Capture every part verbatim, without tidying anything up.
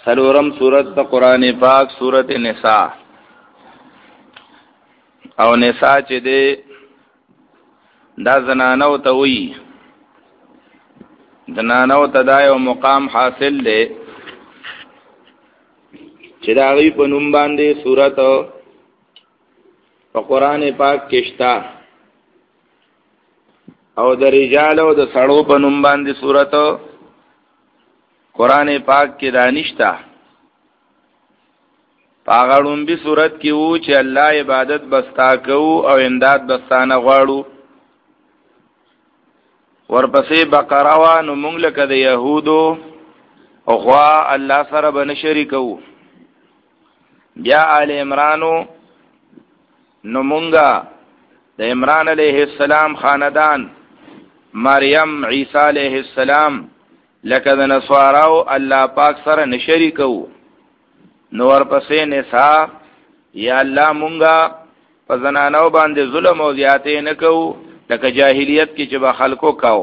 سلورم سورت د قران پاک سورت نساء او نساء چې دی دا زنانو ته وی زنانو ته دا یو مقام حاصل دی چې دا غي په نوم باندې سورت په قران پاک کې شته او د رجال او د سړو په نوم باندې سورت قرآن پاک کې دانشتا پاغړون به صورت کې وو چې الله عبادت بستا کو او امداد بستانه غواړو ورپسې بقره وا نو موږ لکه د يهودو او غوا الله سره بن شریکو بیا آل عمرانو نو مونږه د عمران علیه السلام خاندان مریم عیسی علیه السلام لکه د نصاراو الله پاک سره نشریکو نو ورپسې نساء یا الله مونږه په زنانو باندې ظلم او زیاتې نه کوو لکه جاهلیت کې چې به خلکو کاو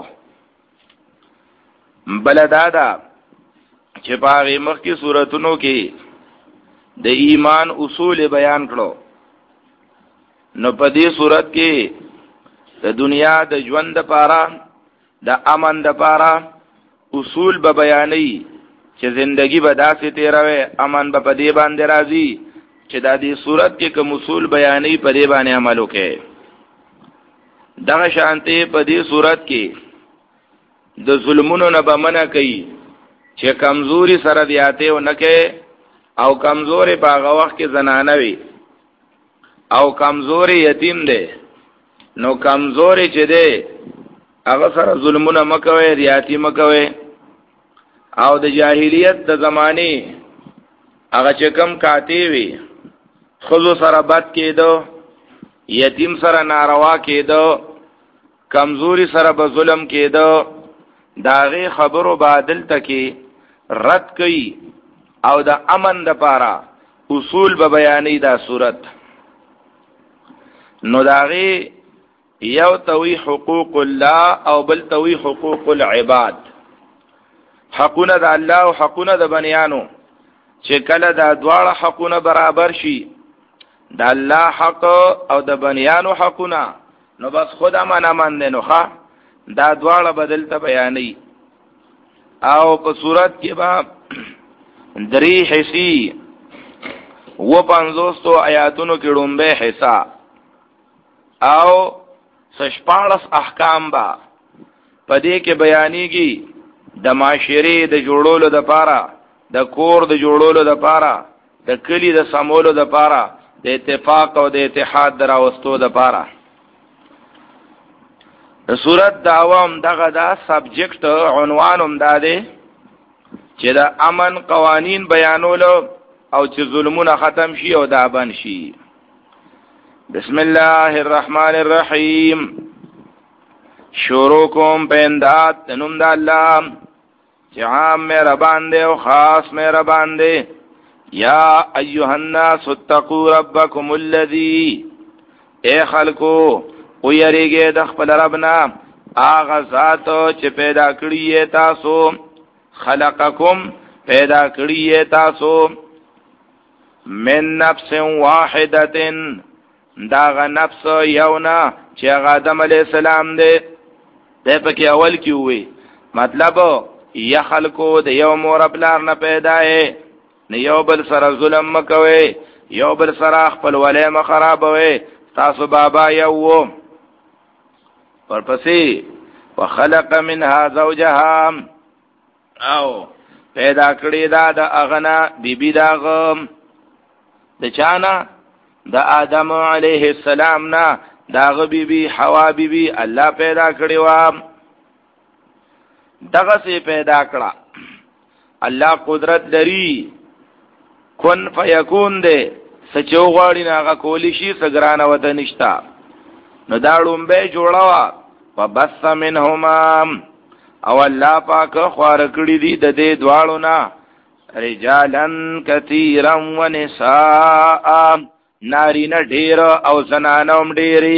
بلدادا چې په مخکې سوراتونو کې د ایمان اصول بیان کړو نو په دې صورت کې د دنیا د ژوند لپاره د امن لپاره اصول به بیانې چې زندگی به داسې تیروي امن به په دې باندې راځي چې د دې صورت کې کوم اصول بیانې په دې باندې عمل وکړي دغه شانته په دې صورت کې د ظلمونو نه بمنه کوي چې کمزوري سره دیاته او نکه او کمزوري په هغه وخت کې زنانه وي او کمزوري یتیم دی نو کمزوري چې دی هغه سره ظلمونه مکوي ریاتی مکوي او د جاهلیت د زمانه هغه چې کم کاتی وي خذو سره بد کېدو یتیم سره ناروا کېدو کمزوري سره به ظلم کېدو داغه خبرو بادل تکي رد کوي او د امن د پاره اصول به بیانې دا صورت نو داغه یو توي حقوق الله او بل توي حقوق العباد حقونه د الله او حقونه د بنیانو چې کله دا دواړه حقونه برابر شي د الله حق او د بنیانو حقونه نو بس خدا من امن نه ښه دا دواړه بدل ته بیانې او په صورت کې با درې حصي و پنځوستو آیاتونو کې ډومبه حصہ او سشپارس احکام با پدې کې بیانېږي د معاشري د جوړولو د پاره د کور د جوړولو د پاره د کلی د سمولو د پاره د اتفاق او د اتحاد دراوستو د پاره د صورت د عوام دغه دا سبجیکټ عنوان هم داده چې د امن قوانین بیانولو او چې ظلمونه ختم شي او دا بن شي بسم الله الرحمن الرحیم شروع کوم پیندات تنم د الله چې عام مهربان دی او خاص مهربان دی یا ایها الناس اتقوا ربکم الذی اے خلقو او یریږئ د خپل ربنا هغه ذات چې پیدا کړی تاسو خلقکم پیدا کړی تاسو من نفس واحده داغ نفس یونا چې هغه آدم علی السلام دی د پکې اول کې وي مطلب یا خلقو د یو مور خپلار نه پیدا اے نه یو بل سره ظلم مکوي یو بل سره خپل ولې مخربوي تاسو بابا یو ورپسې وخلق منها زوجها او پیدا کړی دا د اغنا بیبی داغم د چانا د آدم علیه السلام نا داغ بیبی حوا بیبی الله پیدا کړی و دغه سي پیدا کړه الله قدرت لري کن فیکون دے سچو غواړي ناغه کولی شي سګرانه وته نشتا نو دا ډومبه جوړوا وبث منهما او الله پاک خوار کړی دي د دې دواړو نه رجالن کثیرا ونساء نارینه ډیر او زنانوم ډیری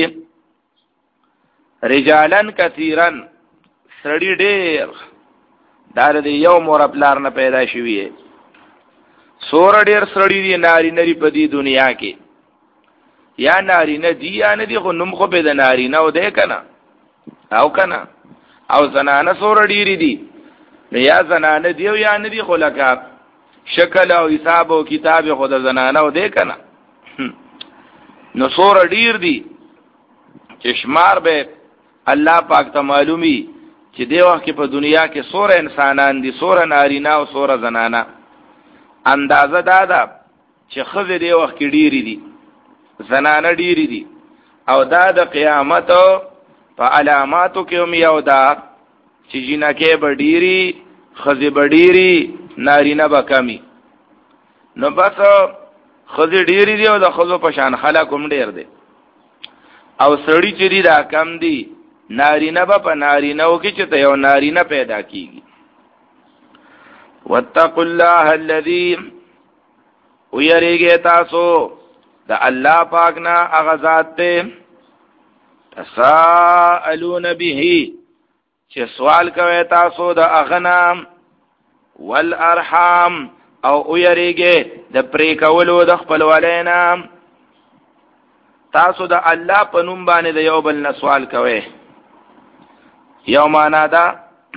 رجالن کثیرن سړی ډیر دار دی یو مور خپلار نه پیدا شوی سور ډیر سړی دی ناری نری په دې دنیا کې یا ناری نه دی یا نه دی خو نوم خو په د ناری نه و دی کنه او کنه او زنانه سور ډیری دی نو یا زنانه دی او یا نه دی خو لکه شکل او حساب او کتاب خو د زنانه و دی کنه نو سور ډیر دی چې شمار به الله پاک ته معلومي چې دی وخت په دنیا کې سور انسانان دي سور نارینه او سور زنانه اندازه دادا چې خزه دی وخت کې ډیری دي زنانه ډیری دي او دا د قیامت په علاماتو کې هم یو دا چې جنکه به ډیری خزه به ډیری نارینه به کمی نو بس خزه ډیری دی او د خزو په شان خلک هم ډیر دي او سړی چې دی دا کم دی نارینه به په نارینه او کې چې ته یو نارینه پیدا کیږي واتقوا الله الذي ويريږي تاسو دا الله پاک نا هغه ذات ته تساءلون به چې سوال کوي تاسو د اغنا والارحام او ويريږي د پرې کولو د خپل ولینا تاسو د الله په نوم باندې د یو بل نه سوال کوي یو معنا دا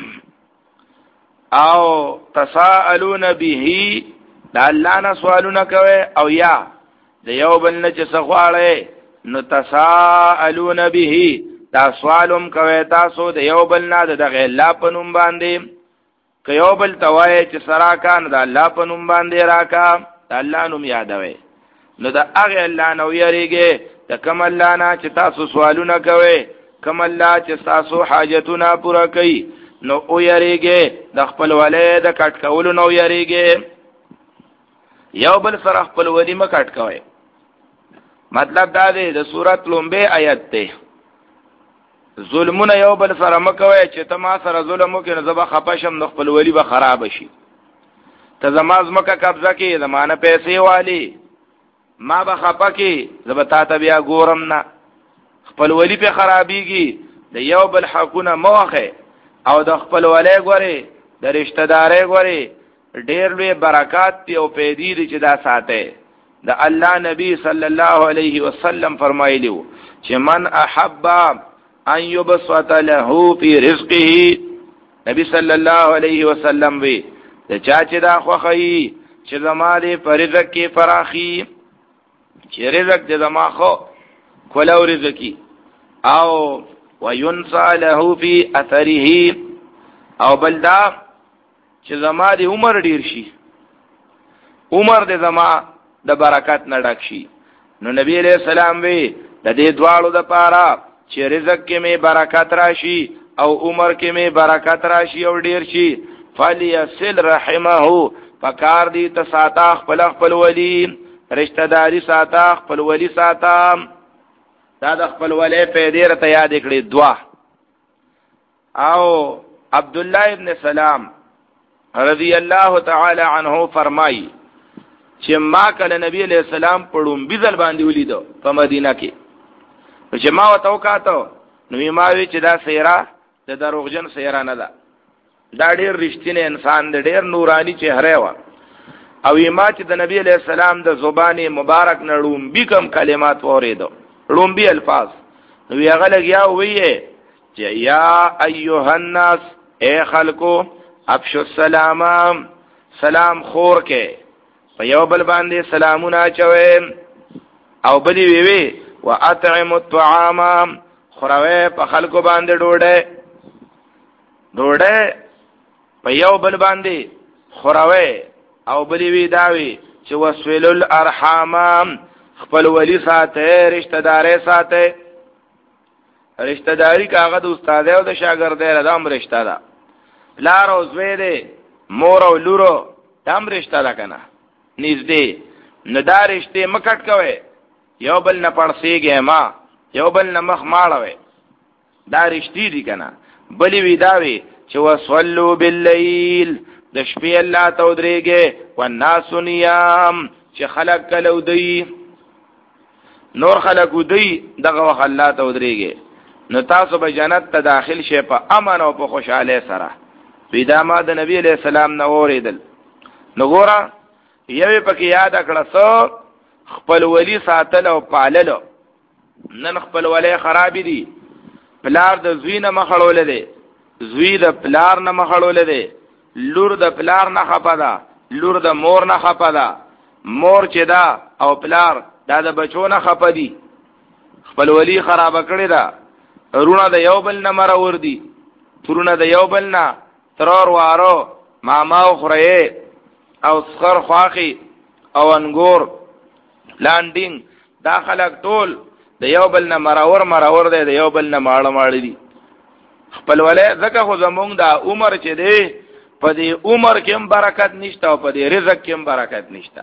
او تساءلون به دا الله نه سوالونه کوي او یا د یو بل نه چې سغواړي نو تساءلون به دا سوالوم کوي تاسو د یو بل نه د الله په نوم باندې که یو بل توای چې سراکان د الله په نوم باندې راکا د الله نوم یادوي نو د هغه الله نو یریږي د کوم الله نه چې تاسو سوالونه کوي کوم الله چې تاسو حاجتونه پوره کوي نو او یریږي د خپل ولې د کټ کولو نو یریږي یو بل سره خپل ودی م کټ کوي مطلب دا دی د سورۃ لومبه آیت ته ظلمونه یو بل سره مکوي چې ته ما سره ظلم وکړې زبا خپشم د خپل ولی به خراب شي ته زماز مکه قبضه کې زمانه پیسې والی ما به خپه کې زبا تا ته بیا ګورم نه خپل ولی په خرابيږي د یو بل حقونه موخه او د خپل ولای غوري د رشتہ داري غوري ډېر لوی برکات دی او پیدې دي چې دا ساته د الله نبی صلی الله علیه وسلم فرمایلیو چې من احب ان يبسط له في رزقه نبی صلی الله علیه وسلم وی د چا چې دا خوخی چې زماده پر رزق کې فراخي چې رزق دې زما خو کولو رزقي او وينصى له في اثره او بلدا چې زما د عمر ډیر شي عمر د زما د برکات نه ډک شي نو نبی علیہ السلام وی د دې دواړو د پاره چې رزق کې می برکات راشي او عمر کې می برکات راشي او ډیر شي فلیصل رحمه فکار دی ته ساته خپل خپل ولی رشتہ داری ساته خپل ولی ساته دا د خپل ولی په دې رته یاد کړی دعا او عبد الله ابن سلام رضی الله تعالی عنہ فرمای چې ما کله نبی علیہ السلام پړم بيزل باندې ولیدو په مدینه کې چې ما وته وکاتو نو ما وی چې دا سیرا د دروغجن سیرا نه ده دا ډېر رښتینی انسان دی ډېر نورانی چهره و او ما چې د نبی علیہ السلام د زبانی مبارک نړوم بي کم کلمات اوریدو لومبي الفاظ نو هغه لګیا وې چې یا ایها الناس اے خلکو افشو السلام سلام خور کې په یو بل باندې سلامونه چوي او بلی وی وی واطعم الطعام خوروي په خلکو باندې ډوډۍ ډوډۍ په یو بل باندې خوروي او بلی وی داوي چې وسویل الارحام خپل ولی ساته رشتہ داري ساته رشتہ داری کاغه د استاد او د شاګرد له هم رشتہ ده لار او زوی ده مور او لورو هم رشتہ ده کنه نږدې نه دا رشتې مکټ کوي یو بل نه پړسیږي ما یو بل نه مخ ماړوي دا رشتې دي کنه بلی وی داوي چې وصلوا بالليل د شپې الله ته ودرېږي والناس نيام چې خلق کلو دی نور خلق ودی دغه وخت الله ته ودرېږي نو تاسو به جنت ته داخل شئ په امن او په خوشاله سره پیدا ما د نبی علیہ السلام نو اوریدل نو ګورا یوې پکې یاد کړه سو خپل ولی ساتل او پالل. نن خپل ولی خراب دي، پلار د زوی نه مخړول دي، زوی د پلار نه مخړول دي، لور د پلار نه خپه ده، لور د مور نه خپه ده، مور چې دا او پلار دا د بچو نه خپه دي. خپل ولی خراب کړی دا، رونه د یو بل نه مرور دي، ترونه د یو بل نه ترور وارو ماما او خړې او سخر خواخي او انګور لاندینګ دا خلک ټول د یو بل نه مرور مرور دی، د یو بل نه ماړه ماړه دي. خپل ولې ځکه خو زمونږ دا عمر چې دی په دې عمر کې هم برکت نشته او په دې رزق کې هم برکت نشته.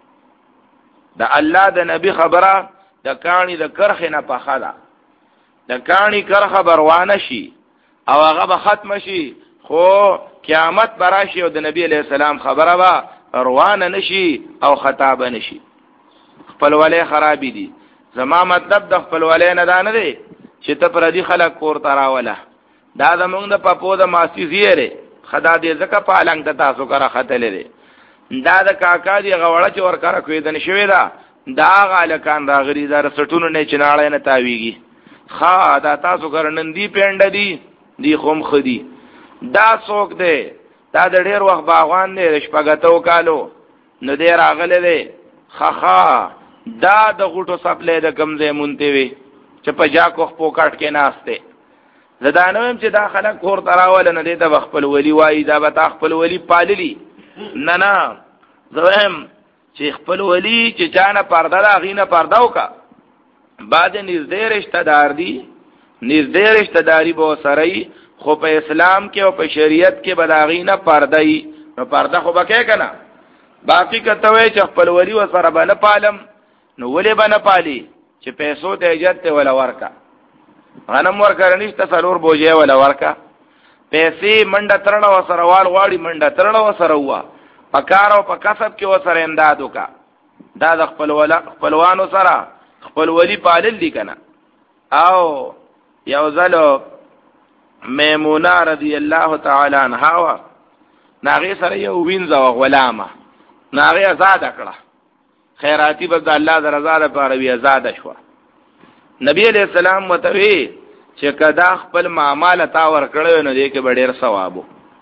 د الله د نبی خبره د کانی د کرخ نه پخه ده، د کانی کرخه بروانه شي او هغه به ختم شي، خو قیامت براشي او د نبی علیہ السلام خبره به روانه نشي او خطاب نشي. خپل ولې خرابې دي. زما مطلب د خپل ولې نه دا نه دی چې ته پر دې خلک کور تراوله، دا زمونږ د پپو د ماسی زیره خدا دې زکه پالنګ ته تاسو کرا خطلې دي، دا د کاکا دی غوړه چې ور کرا کوي د نشوي دا دا غالکان راغري دا سټونو نه چناړې نه تاویږي. خا دا تاسو کرنندې پېنډ دي دی خوم خدي دا څوک دی، دا د ډېر وخت باغوان دی، شپږتو کالو نو دې راغله دی. خخا دا د غټو سپلې د کمزې مونته وي چې په جا کو پوکټ کې ناشته. زدانوم چې دا خلک کور تراول نه دي د خپل ولی وای دا به خپل ولی پاللی نه نه زویم چې خپل ولی چې چانه پرده دا غینه پرده وکا بعد نږدې رشتہ دار دي، نږدې رشتہ داری به سره خو په اسلام کې او په شریعت کې بداغینه پرده ای نو پرده خو بکې کنه. باقی کته وای چې خپل ولی و سره باندې پالم نو ولې باندې پالي چې پیسو ته اجازه ته ولا ورکا، غنم ورکرنیش ته سلور بوجه ولا ورکا، پیسې منډه ترړه و سره وال غواړي منډه ترړه و سره وا پکار او په کسب کې و سره امداد وکا. دا د خپل ولا خپلوانو سره خپل ولی پالل دي کنه. او یو ځلو میمونه رضی الله تعالی عنها ناغي سره یو وینځه غلامه ناغي آزاد کړه، خیراتی به د الله د رضا لپاره وی آزاد شو. نبی علیہ السلام متوی چې کدا خپل معامله تا ور کړو نو دې کې ډېر ثواب.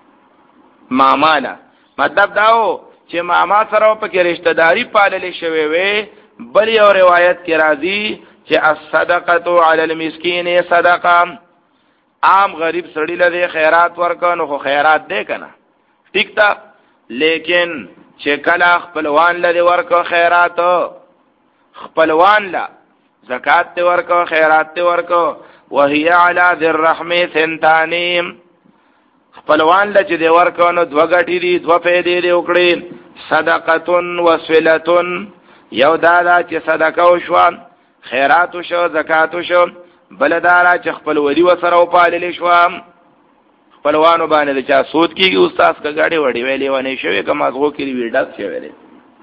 معامله مطلب داو چې ماما سره په کې رشتہ داری پاللې شوی وي. بل یو روایت کې راځي چې الصدقه علی المسکین صدقه، عام غریب سړی له خیرات ورکو خو خیرات دی کنه ٹھیک تا، لیکن چې کله خپلوان له ورکو خیرات، خپلوان له زکات ته ورکو خیرات ته ورکو، وهي علی ذی الرحم ثنتانیم، خپلوان له چې دی ورکو نو دو غټی دي دو پیدې دی وکړي، صدقه وسلتون، یو دادا چې صدقه وشو خیرات وشو زکات وشو، بلدارا چې خپل ولی وسره او پالل شو. خپلوانو باندې چا سود کیږي استاد کا گاډي وړي ویلې ونه شوی کما غو کې ویډاک شوی دی.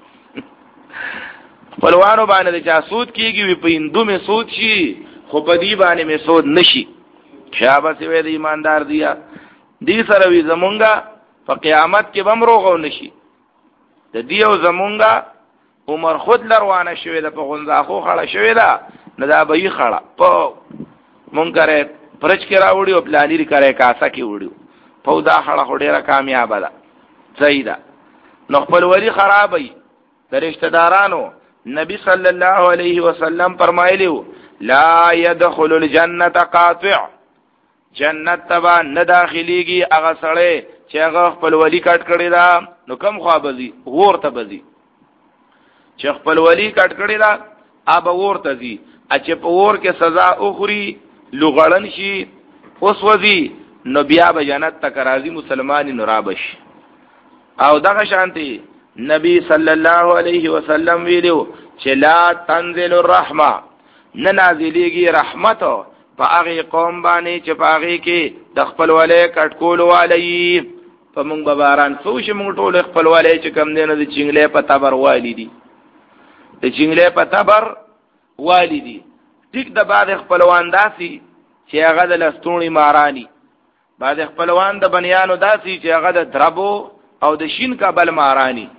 خپلوانو باندې چا سود کیږي وی په هندو می سود شي خو په دی باندې می سود نشي. شابه سی وی د ایماندار دیا دی سره وی زمونږه په قیامت کې بم روغو نشي. د دیو زمونږه عمر خود لروانه شوی د په غنځاخو خړه شوی دا نه دا به یې خړه په مونږ کرے پرچ کې راوړي او پلانې لري کرے کاسا کې وړي په دا خړه خډيره کامیاب ده صحیح ده. نو خپل ولی خرابې د رشتہ دارانو نبی صلی الله علیه وسلم فرمایلیو لا يدخل الجنه قاطع، جنت تبا نه داخليږي هغه سړی چې هغه خپل ولی کټ کړی دا نو کم خوا بزي ور ته بزي، چې خپل ولی کټ کړی دا اب ور ته زی چې په ور کې سزا اخري لغړن شي اوس وزي نو بیا به جنت تک راځي مسلمان نورابش. او دغه شانتي نبی صلی الله علیه وسلم ویلو چې لا تنزل الرحمه، نه نازلېږي رحمت په هغه قوم باندې چې په هغه کې د خپل ولې کټکول والی. په مونږ باران سوش مونږ ټول خپل ولې چې کم دینه د چنګلې په تبر والی دي، د چنګلې په تبر والی دي. ټیک د بعد خپلوان داسي چې هغه د لستونی مارانی، بعد خپلوان د بنیانو داسي چې هغه د دربو او د شین کابل مارانی.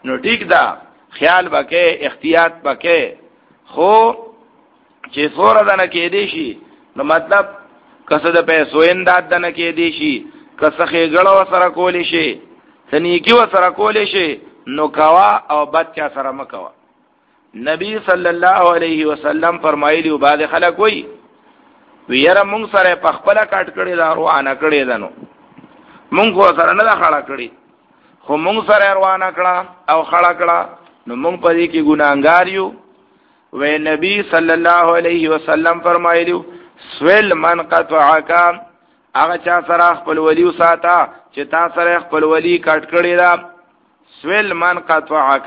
نو ټیک دا خیال وکې احتیاط وکې خو چې سوره دنه کې دی شي نو مطلب کسه د پیسو انداد دنه کې دی شي کسه خېګړه سره کولې شي سنیکی و سره کولې شي نو کوا او بد چا سره مکوا. نبی صلی الله علیه وسلم فرمایلی او بعد خلک وای ویره مونږ سره په خپل کټ کړي دا روانه کړي دنو مونږ خو سره نه خړه کړي خو مونږ سره روانه کړه او خړه کړه نو مونږ په دې کې ګناګار یو. و نبی صلی الله علیه وسلم فرمایلی سویل من قطعک هغه چا سره خپل ولی وساته چې تا سره خپل ولی کټ کړي دا سویل من قطعک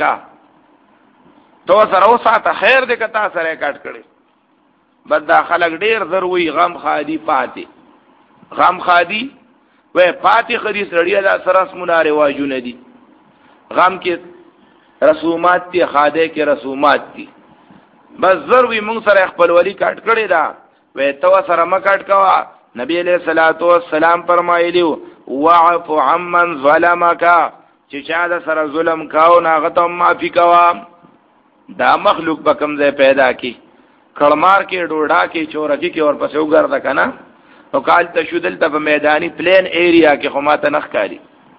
تو سره وساته خیر دې کتا سره کټ کړي. بد خلک ډیر ضروري غم خادي پاتې غم خادي و پاتې خري سړی دا سره اسمونه رواجونه دي غم کې رسومات دي خاده کې رسومات دي بس ضروري مونږ سره خپل ولی کټ کړي دا و تو سره مکټ کوا. نبی علیہ الصلوۃ والسلام فرمایلیو وعف عمن ظلمک چې چا د سره ظلم کاو ناغه ته معافي کوا. دا مخلوق په کوم ځای پیدا کی کړمار کې ډوډا کې چورکی کې اور پسې وګرځا کنه او کال ته شودل ته په میدانی پلین ایریا کې خماته نخ کاری.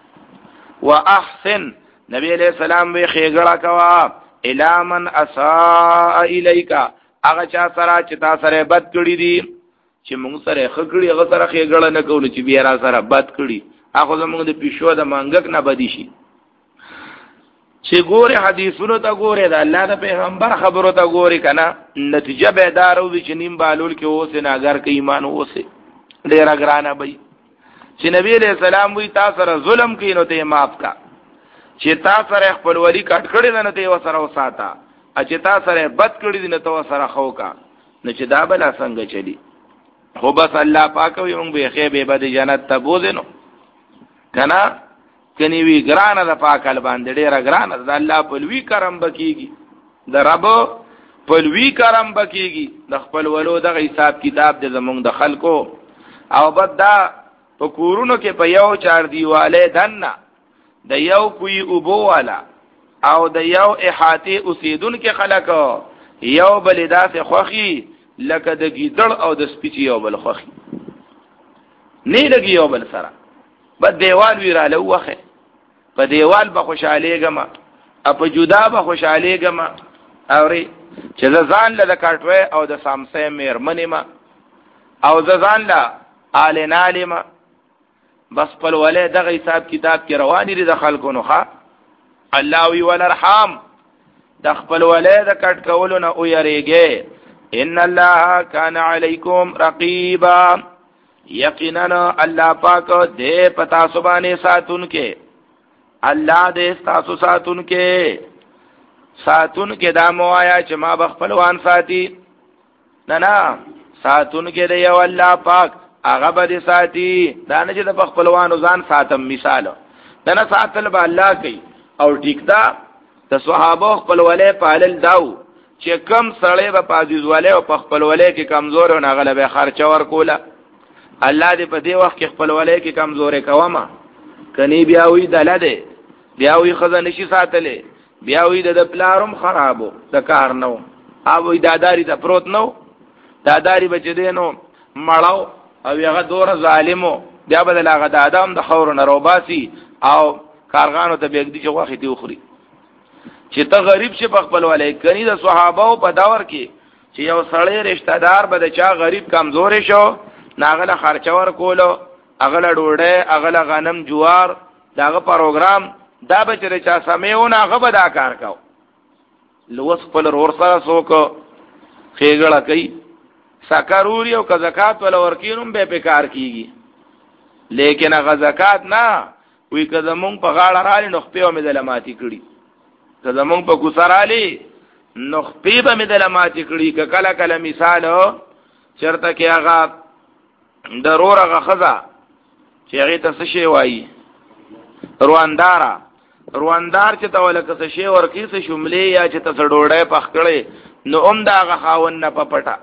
واحسن نبی علیہ السلام وی خېګړه کوا الی من اساء الیک هغه چا سره چې تا سره بد کړی دي چې موږ سره خګړی هغه سره خېګړه نه کول چې بیا را سره بد کړی هغه زموږ د پیشو د مانګک نه بدی شي. چې ګوره حدیثونو ته ګوره د الله د پیغمبر خبرو ته ګوره کنه نتیجه به دارو چې نیم بالول کې اوسه ناګر کې ایمان اوسه ډیر اگرانه بي چې نبی علیہ السلام وی تاسو سره ظلم کینو ته معاف کا چې تاسو سره خپل ولی کټ کړی نه ته وسره وساته چې تاسو سره بد کړی نه ته وسره خو کا نه چې دا بل څنګه چلی خو بس الله پاک وي موږ به خیر به بد جنت ته بوزنو کنه کني وی ګرانه د پاکل باندې ډیر ګرانه د الله په لوی کرم بکیږي د رب په لوی کرم بکیږي د خپل ولو د حساب کتاب د زمونږ د خلکو او بد دا په کورونو کې په یو چار دیواله دنه د یو کوی اوبو والا او د یو احاطه اوسیدون کې خلکو یو بل داسې خوخي لکه د گیدړ او د سپیچ یو بل خوخي نه لګي یو بل سره بد دیوال ویرا له وخه په دیوال به خوشاله غما په جدا به خوشاله غما اوري چې ځان له کټوي او د سامسه مېرمنې ما او ځان له آلنالم بس په ولې دغه حساب کتاب کې رواني دي د خلکو نوخه الله وی ولرحم د خپل ولې د کټ کولو نه او یریږي. ان الله کان علیکم رقیبا یقینا الله پاک دې پتا سبانه ساتون کې الله دې تاسو ساتون کې ساتون کې دا موایا چې ما بخپلوان ساتي نه نه ساتون کې دی او الله پاک هغه به ساتي دا نه چې د بخپلوانو ځان ساتم مثال دا نه ساتل به الله کوي. او ټیک دا د صحابه خپلولې پالل داو چې کم سړی به پازیزواله او خپلولې کې کمزور او نه غلبه خرچ ور کوله الله دې په دې وخت کې خپلولې کې کمزورې کوما کني بیا وی دلده بیا وی خزانه شي ساتلې بیا وی د پلارم خرابو د کار نو او وی داداری ته پروت نو داداری بچ دینو مړاو او هغه دور ظالمو بیا بدل هغه د ادم د خور نه روباسي او کارغانو ته بيګدي چې واخې دی خوري چې ته غریب شي په خپل ولای کني د صحابه په داور کې چې یو سړی رشتہ دار به چا غریب کمزور شو ناغله خرچور کولو اغله ډوډۍ اغله غنم جوار داغه پروګرام دا بچره چا سمېونه هغه به دا کار کاو لوس خپل ور سره سوک خېګړه کوي سکروري او که زکات ولا ورکینم به په کار کیږي لیکن هغه زکات نه وی که زمون په غاړه رالي نو خپې مې دلماتي کړي که زمون په کوسرالي نو خپې به مې دلماتي کړي که کله کله مثال چرته کې هغه ضرور هغه خزا چې هغه ته څه شی وایي رواندارا رواندار چې ته ولکه څه شی ورکی څه شملې یا چې ته ډوډۍ پخکړې نو هم دا هغه خاون نه پپټا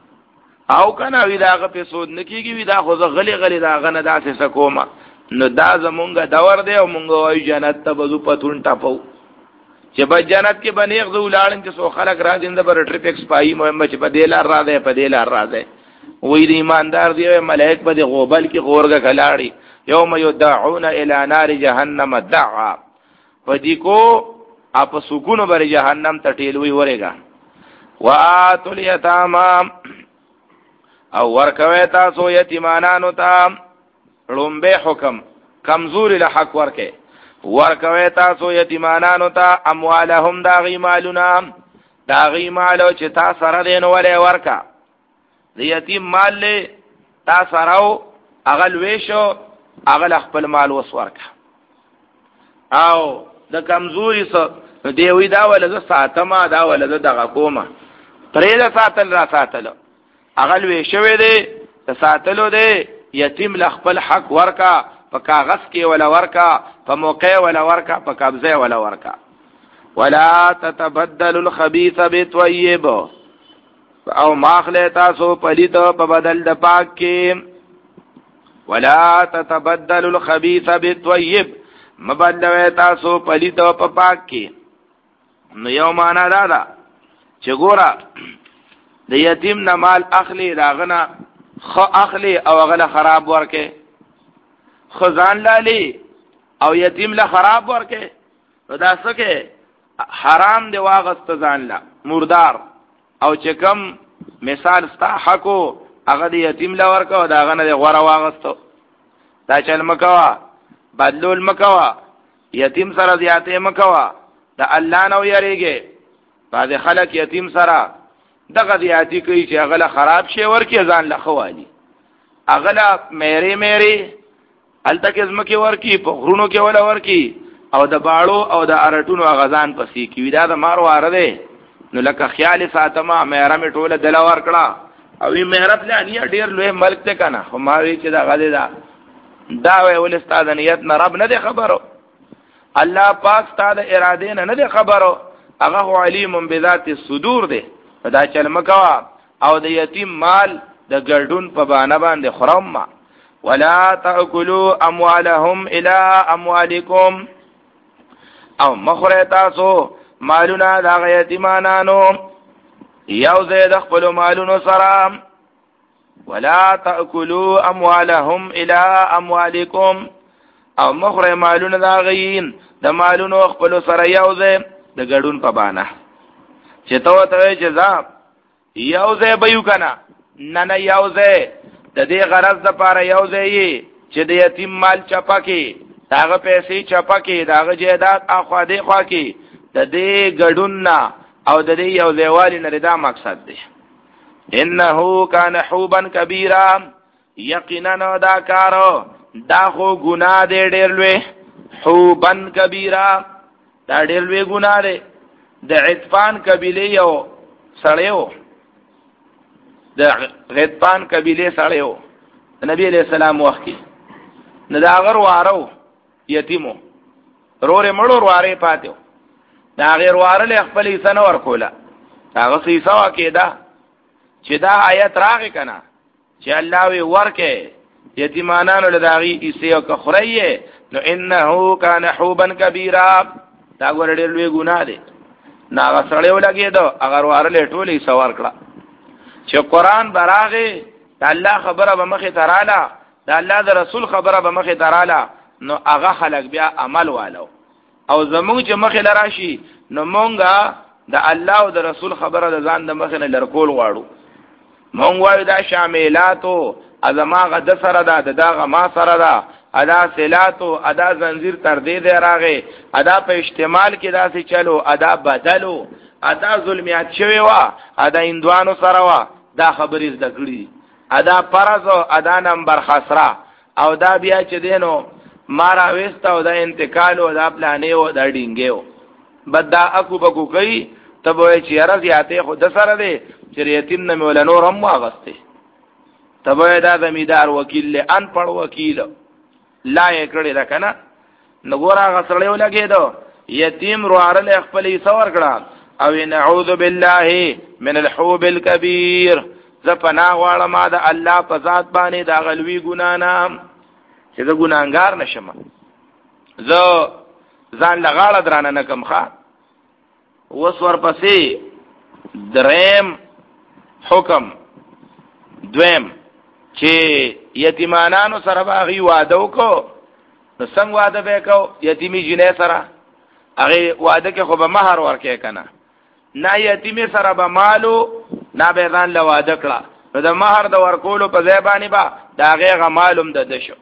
او کنه وی داغه په سود نکیږي وی دا خو غلی غلی دا غنه داسې سکوما نو دا زمونږه دور دی او مونږ وای جنت ته بزو پتون ټاپو چې په جنت کې بنیغ ذو لاړن چې سو خلق را دین د بر ټریفکس پای مهمه چې په دلار را ده په دلار را ده وې دی ایماندار دی ملائک په غوبل کې غورګه کلاړي یوم یدعون الی نار جهنم دعا پدې کو اپ سکون بر جهنم ته ټیلوي ورېګا واتل یتاما او ورکوي تاسو یتیمانانو ته لومبه حکم کمزوري له حق ورکه ورکوي تاسو یتیمانانو ته اموالهم داغي مالونه داغي مالو چې تاسو سره دین ولې ورکا د یتیم مال له تاسو سره اغل ویشو اغل خپل مال وس ورکا او د کمزوري سره دی وی دا ولله ساتما دا ولله دغه کومه پرې دا ساتل را ساتل اغل وی شوی دی د ساتلو دی یتیم ل خپل حق ورکا په کاغذ کې ولا ورکا په موقع ولا ورکا په قبضه ولا ورکا ولا تتبدل الخبيث بالطيب او ماخله تاسو پلیت په بدل د پاک کې ولا تتبدل الخبيث بالطيب مبدل تاسو پلیت په پاک کې نو یو معنا دا ده چې ګوره د یتیم نه مال اخلي راغنا خو اخلي او غله خراب ورکه خزان لالی او یتیم له خراب ورکه نو دا سکه حرام دی واغست ځان لا مردار او چې کم مثال ستا حقو هغه د یتیم له ورکه او دا غنه غوړه واغستو دا چل مکوا بدلول مکوا یتیم سره زیاته مکوا دا الله نو یریږي بعد خلک یتیم سره دغه زیاتی کوي چې هغه خراب شي ورکی ځان له خوالي هغه مېری مېری التکه زمکه ورکی په غرونو کې ولا ورکی او د باړو او د ارټونو غزان پسې کی دا د مارو اره ده نو لکه خیال ساتما مېره می ټوله دلا ور کړه او یې مېره پلان ډیر لوی ملک ته کنه خو ما وی چې دا غلې دا دا وی ول استاد نیت نه رب نه دی خبرو الله پاک ستاسو اراده نه نه دی خبرو هغه علیم بذات الصدور دی دا چل مکوا او د یتیم مال د ګردون په باندې باندې خرم ولا تاكلوا اموالهم الى اموالكم او مخره تاسو مالونه د یتیمانانو یو زید خپل مالونو سره ولا تاكلوا اموالهم الى اموالكم او مخره مالونه دا غین د مالونو خپل سره یو زید د ګردون په باندې چې تو ته چې ځا یو ځای به یو کنه نه نه یو ځای د دې غرض د پاره یو ځای چې د یتیم مال چپا کې داغه پیسې چپا کې داغه جیدات اخوا دې خوا کې د دې ګډون نه او د دې یو ځایوالي نه دا مقصد دی انه کان حوبا کبیره یقینا دا کارو دا خو ګناه دی ډېر لوی حوبا کبیره دا ډېر لوی ګناه دی د عطفان قبیله یو سړیو د غطفان قبیله سړیو نبی علیہ السلام وخت کې نه دا غر وارو یتیمو رور مړو واره پاتیو دا غیر واره له خپل انسان ور کولا هغه څه سوا کېدا چې دا آیت راغی کنه چې الله وی ورکه یتیمانانو لداغي ایسه او کخریه نو انه کان حوبا کبیره دا ګور ډېر لوی ګناه دی ناغه سړیو لګیدو اگر وارلې ټولې سوار کړه چې قران براغه د الله خبره به مخه تراله د الله د رسول خبره به مخه تراله نو هغه خلق بیا عمل والو او زموږ چې مخه لراشي نو مونږه د الله او د رسول خبره د ځان د مخه نه لرکول غواړو مونږ وایو دا شاملاتو ازما غد سره دا دغه ما سره دا ادا سلاتو ادا زنجیر تر دې دی راغې ادا په استعمال کې داسې چلو ادا بدلو ادا ظلمیات شوی وا ادا اندوانو سره وا دا خبرې زده کړې ادا پرزو ادا نمبر خسرا او دا بیا چې دینو مارا وستا او دا انتقال او دا پلانې او دا ډینګیو بد دا اكو بکو کوي تبوي چې راز یاته خود سره دی چې یتیم نه مولانو رم واغسته تبوي دا زمیدار وکیل له ان پړ وکیل لا یې کړی دا کنه نګورا غسړیو لګیدو یتیم روارل خپل یې څور کړه او نعوذ بالله من الحوب الكبير زپنا غواړه ما د الله په ذات باندې دا غلوی ګنا نه چې زه ګناګار نشم زه ځان لغاړه درانه نکم ښا وس ورپسې دریم حکم دویم چې یتیمانانو سره باغی وعده وکړو نو څنګه وعده به کو یتیمی جنې سره هغه وعده کې خو به مہر ورکې کنه نه یتیمی سره به مالو نه به ځان له وعده کړه نو د مہر د ورکولو په ځای باندې با دا هغه مالوم د شو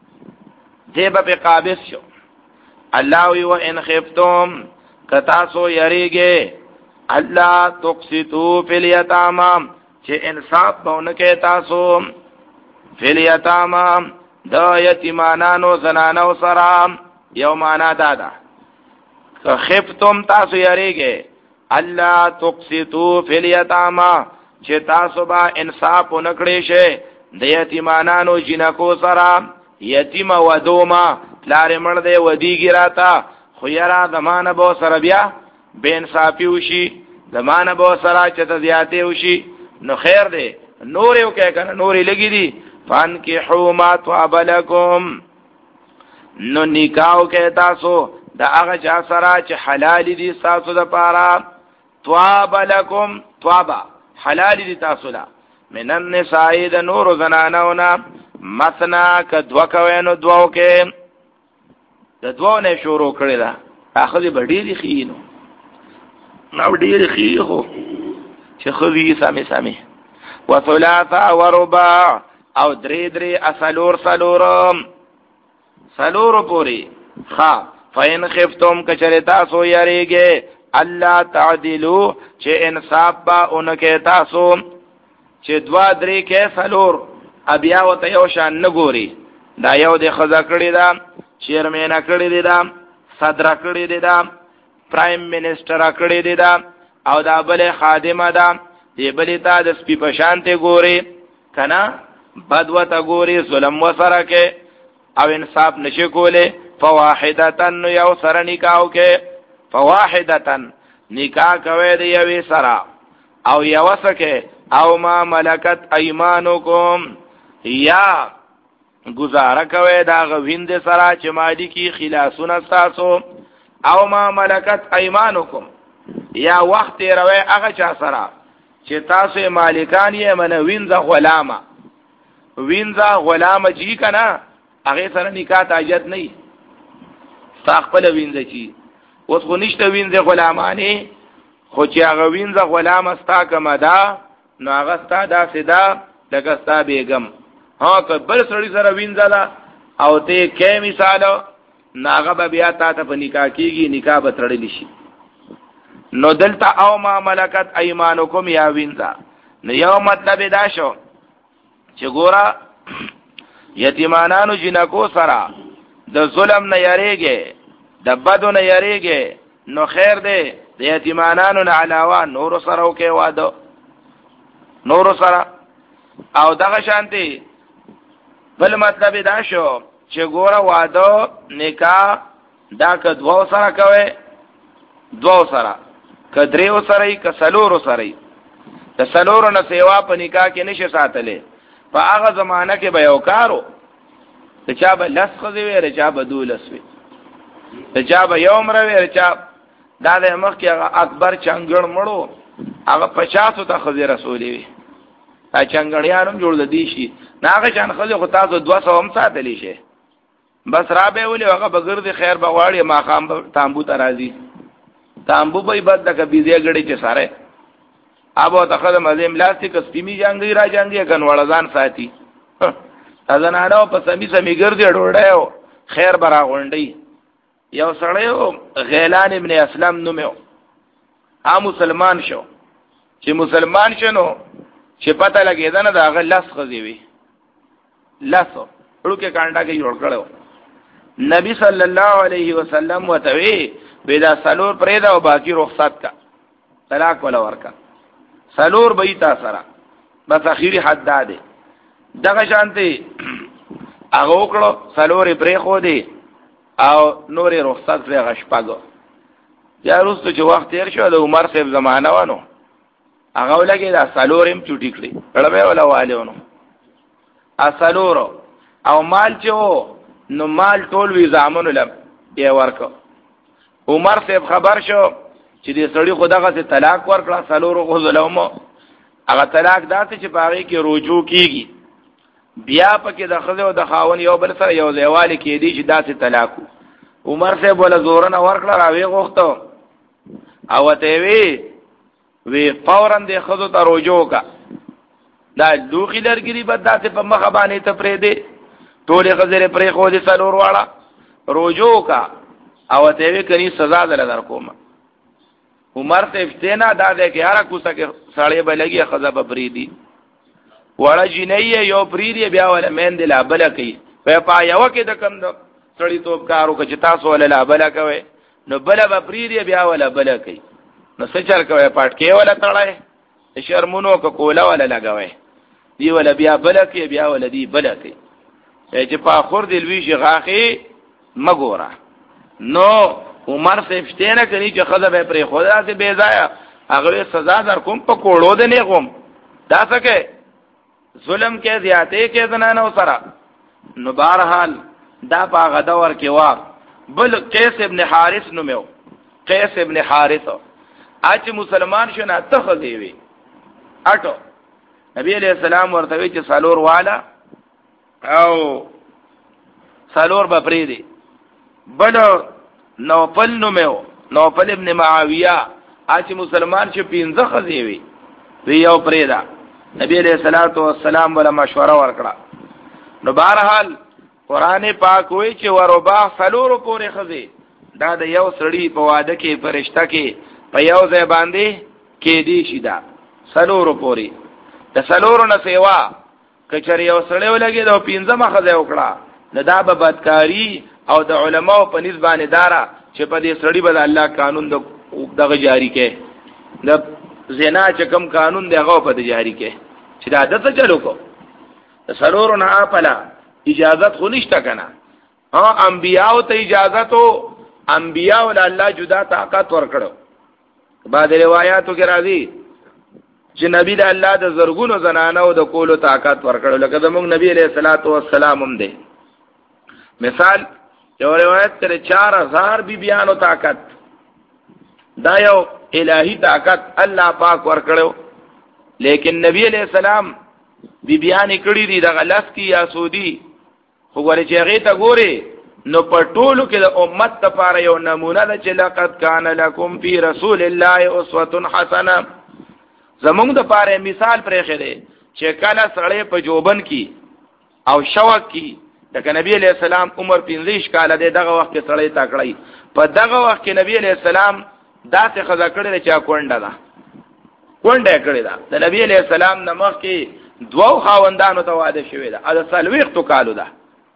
دی به قابض شو. الله وی و ان خفتم کتا سو یریږي الله تقسطو فی الیتاما چې انصاف بونه کې تاسو فی الیتاما د یتیمانانو زنانو سره یو معنا دادا که خفتم تاسو یریږي الله تقسطو فی الیتاما چې تاسو با انصاف ونکړي شي د یتیمانانو جنکو سره یتیم ودوما لار مړ دې ودیږي راتا خو یرا زمانه بو سره بیا بے انصافی وشي زمانه بو سره چې زیاتې وشي نو خیر دی نور یو کې کنه نورې لګي دي فان کې حومات وابلکم نو نکاو کې تاسو دا هغه چا سره چې حلال دي تاسو د پاره توابلکم توابا حلال دي تاسو لا من النساء د نور زنانونا مثنا ک دوا کوینو دواو کې د دواو نه شروع کړی دا اخذ بډېری خینو نو ډېری خیخو چې خوي سامي سامي وثلاثه وربع او درې درې اسلور سلورم سلور پوری خا فین خفتم کچرتا سو یریږي الله تعدلوا چې انصاف با اونکه تاسو چې دوا درې کې سلور ابیا وته یو شان نګوري دا یو د خزا کړی دا چیرمن کړی دی دا صدر کړی دی دا پرایم منسٹر کړی دی دا او دا بل خادمه دا دی بل تا د سپی په شانته ګوري کنا بدوته ګوري ظلم وسره کې او انصاف نشي کوله فواحدتن یو سره نکاو کې فواحدتن نکاح کوي دی یو سره او یو سکه او ما ملکت ایمانکم یا گزاره کوي دا غویند سره چې مالی کی خلاصونه تاسو او ما ملکت ایمانکم یا وخت روي هغه چا سره چې تاسو مالکان یې من وینځه غلامه وینځه غلامه جی کنه هغه سره نکاح تاجت نه تخپل وینځه چی اوس خو نشته وینځه غلامانه خو چې هغه وینځه غلامه ستا کما دا نو هغه ستا دا سدا لکه ستا بیگم ها که بل سړی سره وینځلا او ته کې مثال ناغه به بیا تا ته په نکاح کیږي نکاح به تړلی شي نو دلته او ما ملکت ایمانکم یا وینځا نو یو مطلب دا شو چې ګورا یتیمانانو جنکو سره د ظلم نه یریږي د بدو نه یریږي نو خیر دی د یتیمانانو نه علاوه نور سره وکي واده نور سره او دغه شانتي بل مطلب دا شو چې ګوره واده نکاح دا که دوو سره کوي دوو سره که دریو سره که سلورو سره د سلورو نه سیوا په نکاح کې نشه ساتلې په هغه زمانہ کې به یو کارو د چا به لس خزي وي د چا به دولس وي د چا به یو مر وي د چا دا د مخ کې هغه اکبر چنګړ مړو هغه پچاس ته خزي رسولي وي ا چنګړیانم جوړ دي شي ناغه چان خزي خو تاسو دوه سو هم ساتلی شي بس را به ولي هغه بغیر خیر بغواړي ما خام تامبو ترازی تامبو به بد د بيزي غړي چې ساره ابو تخدم عظیم لاستیک سپیمی جنگي را جنگي کنوړزان ساتي ازنانو په سمي سمي ګرځي ډوړایو خیر برا غونډي یو سړیو غیلان ابن اسلم نومو ا مسلمان شو چې مسلمان شنو چې پته لګیدنه دا غل لس خزي وي لاسو ورکه کانډا کې جوړ کړو نبی صلی الله علیه وسلم وتوی بيدا سلور پرېدا او باقی رخصت کا طلاق ولا ورکا سلور بیتا سره بس اخیری حد ده دغه شانتي هغه وکړو سلور پرې خو دی او نورې رخصت پرې غشپاګو یا روستو چې وخت تیر شو د عمر صاحب زمانہ ونه هغه ولګي دا سلورم چټی کړی اړمه ولا والهونو اسلورو او مال چې نو مال ټول وی زامن لم یې ورکو عمر صاحب خبر شو چې دې سړی خدغه ته طلاق ورکړه سلور غزلومو هغه طلاق داسې چې باغی کې رجوع کیږي بیا پکې د خزه او د خاون یو بل سره یو ځایواله کې دي چې داسې طلاق عمر صاحب ولا زورنه ورکړه راوي غوښته او ته وی وی فورا د خزه ته رجوع کا دا دوخي لرګري بد داسې په مخ باندې ته پرې دی ټول غزره پرې خو دي سلور واړه رجوع کا او ته وی کني سزا دل در کوم عمر ته افتینا دا ده کې هر کوڅه کې سړی بلګي خزه بپری دي وړه جنې یو پریری بیا ول مین دی لا بل کوي په پا یو کې د کم د سړی توپ کارو کې تاسو ول لا بل کوي نو بل بپریری بیا ول بل کوي نو سچل کوي پټ کې ول تړای شرمونو کو کولا ول لګوي دی ول بیا بل کوي بیا ول دی بل کوي چې په خور دی لوي شي غاخي مګورا نو عمر سے فتنه کوي چې خزه به پرې خدا سے بے ضایع هغه سزا در کوم په کوړو دې نه کوم دا څه ظلم کې زیاته کې زنانو سره نو بهرحال دا په غدور کې وا بل قیس ابن حارث نو مو قیس ابن حارث اچ مسلمان شنه تخذي وي اټو نبی علیہ السلام ورته وی چې سالور والا او سالور بپری دي بل نوفل نو مو نوفل ابن معاویہ اچ مسلمان چې پینځه خذي وي وی یو پریدا نبی علیہ الصلوۃ والسلام ولا مشوره ورکړه نو بهرحال قران پاک وی چې وربا سلور پورې خزي دا د یو سړی په واده کې فرشتہ کې په یو ځای باندې کې دی شي دا سلور پورې د سلور نه سیوا کچری یو سړی ولګي دا پینځه مخه وکړه نه دا به بدکاری او د علماو په نسبانه دارا چې په دې سړی بل الله قانون دغه جاری کې د زنا چې کوم قانون دی هغه په دې جاری کې چې دا عادت چلو کو سرور نه اپلا اجازت خو نشته کنه ها انبیاء ته اجازت او انبیاء ول الله جدا طاقت ورکړو بعد روایتو کې راځي چې نبی د الله د زرګونو زنانو د کولو طاقت ورکړو لکه زموږ نبی علیہ الصلوۃ والسلام هم دی مثال یو روایت تر چار ہزار بی بیانو طاقت دا یو الہی طاقت الله پاک ورکړو لیکن نبی علیہ السلام بی بیان کړي دي د غلس کی یا سودی خو ورې چې هغه ته ګوري نو پټولو کې د امت لپاره یو نمونه ده چې لقد کان لکم فی رسول الله اسوه حسنه زمونږ د پاره مثال پرې خره چې کله سړی په جوبن کې او شوق کې د نبی علیہ السلام عمر پنځه کال دی دغه وخت کې سړی تکړی په دغه وخت کې نبی علیہ السلام داسې خزا کړی چې کونډه ده کونډه کړی ده د نبی علیہ السلام نمخ کې دوو خاوندانو ته واده شوی ده اده سلويختو کالو ده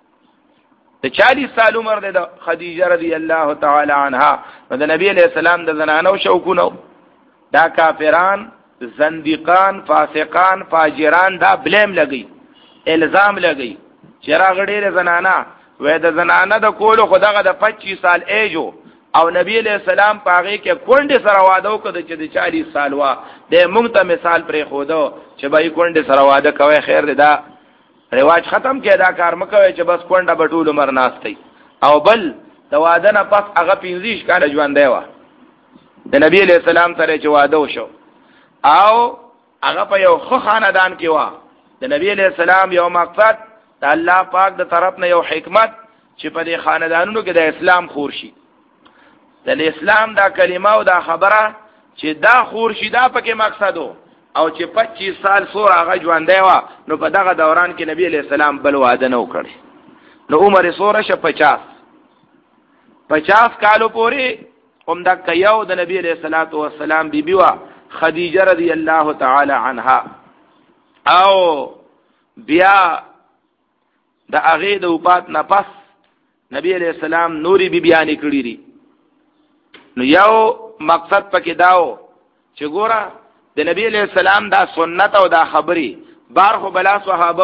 د چالیس سال عمر ده خدیجه رضی الله تعالی عنها د نبی علیہ السلام د زنانو شوکونو دا کافران زندقان فاسقان فاجران دا بلیم لګي الزام لګي چراغ ډېر زنانا وې د زنانه د کولو خدغه د پچیس سال ایجو او نبی علیہ السلام پاغه کې کونډه سره واده وکړي چې د چالیس سال وا د مونږ ته مثال پرې خودو چې بای کونډه سره واده کوي خیر دی دا رواج ختم کې دا کار مکوي چې بس کونډه بټول عمر ناشتي او بل د واده نه پس هغه پنځه کال ژوند دی وا د نبی علیہ السلام سره چې واده وشو او هغه په یو خو خاندان کې وا د نبی علیہ السلام یو مقصد د الله پاک د طرف نه یو حکمت چې په دې خاندانونو کې د اسلام خور شي د اسلام دا کلمه او دا خبره چې دا خور شي دا پکې مقصدو او چې پچیس سال سور هغه ژوند دی وا نو په دغه دوران کې نبی علیہ السلام بل واده نه وکړي نو عمر سوره شه پچاس پچاس کالو پورې هم دا کيو د نبی علیہ الصلوۃ والسلام بیبي وا خدیجه رضی الله تعالی عنها او بیا د هغه د وفات نه پس نبی علیہ السلام نوري بی بیان کړی دي نو یو مقصد پکې داو چې ګوره د نبی علیہ السلام دا سنت او دا خبري بار خو بلا صحابه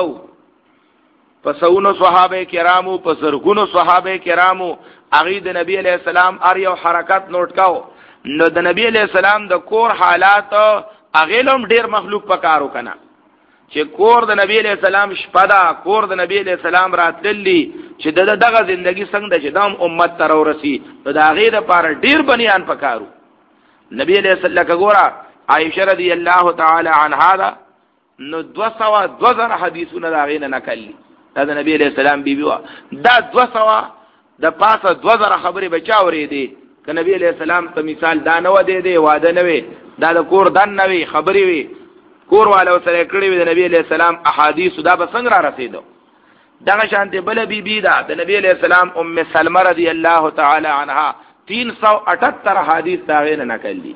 په سونو صحابه کرامو په زرګونو صحابه کرامو هغه د نبی علیہ السلام ار یو حرکت نوٹ کاو نو د نبی علیہ السلام د کور حالات هغه لوم ډیر مخلوق پکارو کنه چې کور د نبی علیہ السلام شپدا کور د نبی علیہ السلام راتللی چې د دغه ژوندۍ څنګه چې دام امت تر ورسی نو دا غیر لپاره ډیر بنیان پکارو نبی علیہ السلام کګورا عائشہ رضی الله تعالی عنها دا نو دو سوا دو زر حدیثونه دا غینه نکلی دا نبی علیہ السلام بیبی وا دا دو سوا د پاسه دو زر خبرې بچاورې دي ک نبی علیہ السلام ته مثال دا نه و دی دی واده نه وي دا د کور دن نه وي خبرې وي کور والو سره کړی وي د نبی علیہ السلام احادیث دا به څنګه را رسیدو دغه شانته بل بیبی دا د نبی علیہ السلام ام سلمہ رضی الله تعالی عنها تین سو اٹھتر حدیث دا غینه نکلی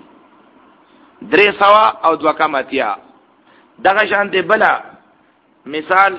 درې سوا او دو کماتیا دغه شانته بلا مثال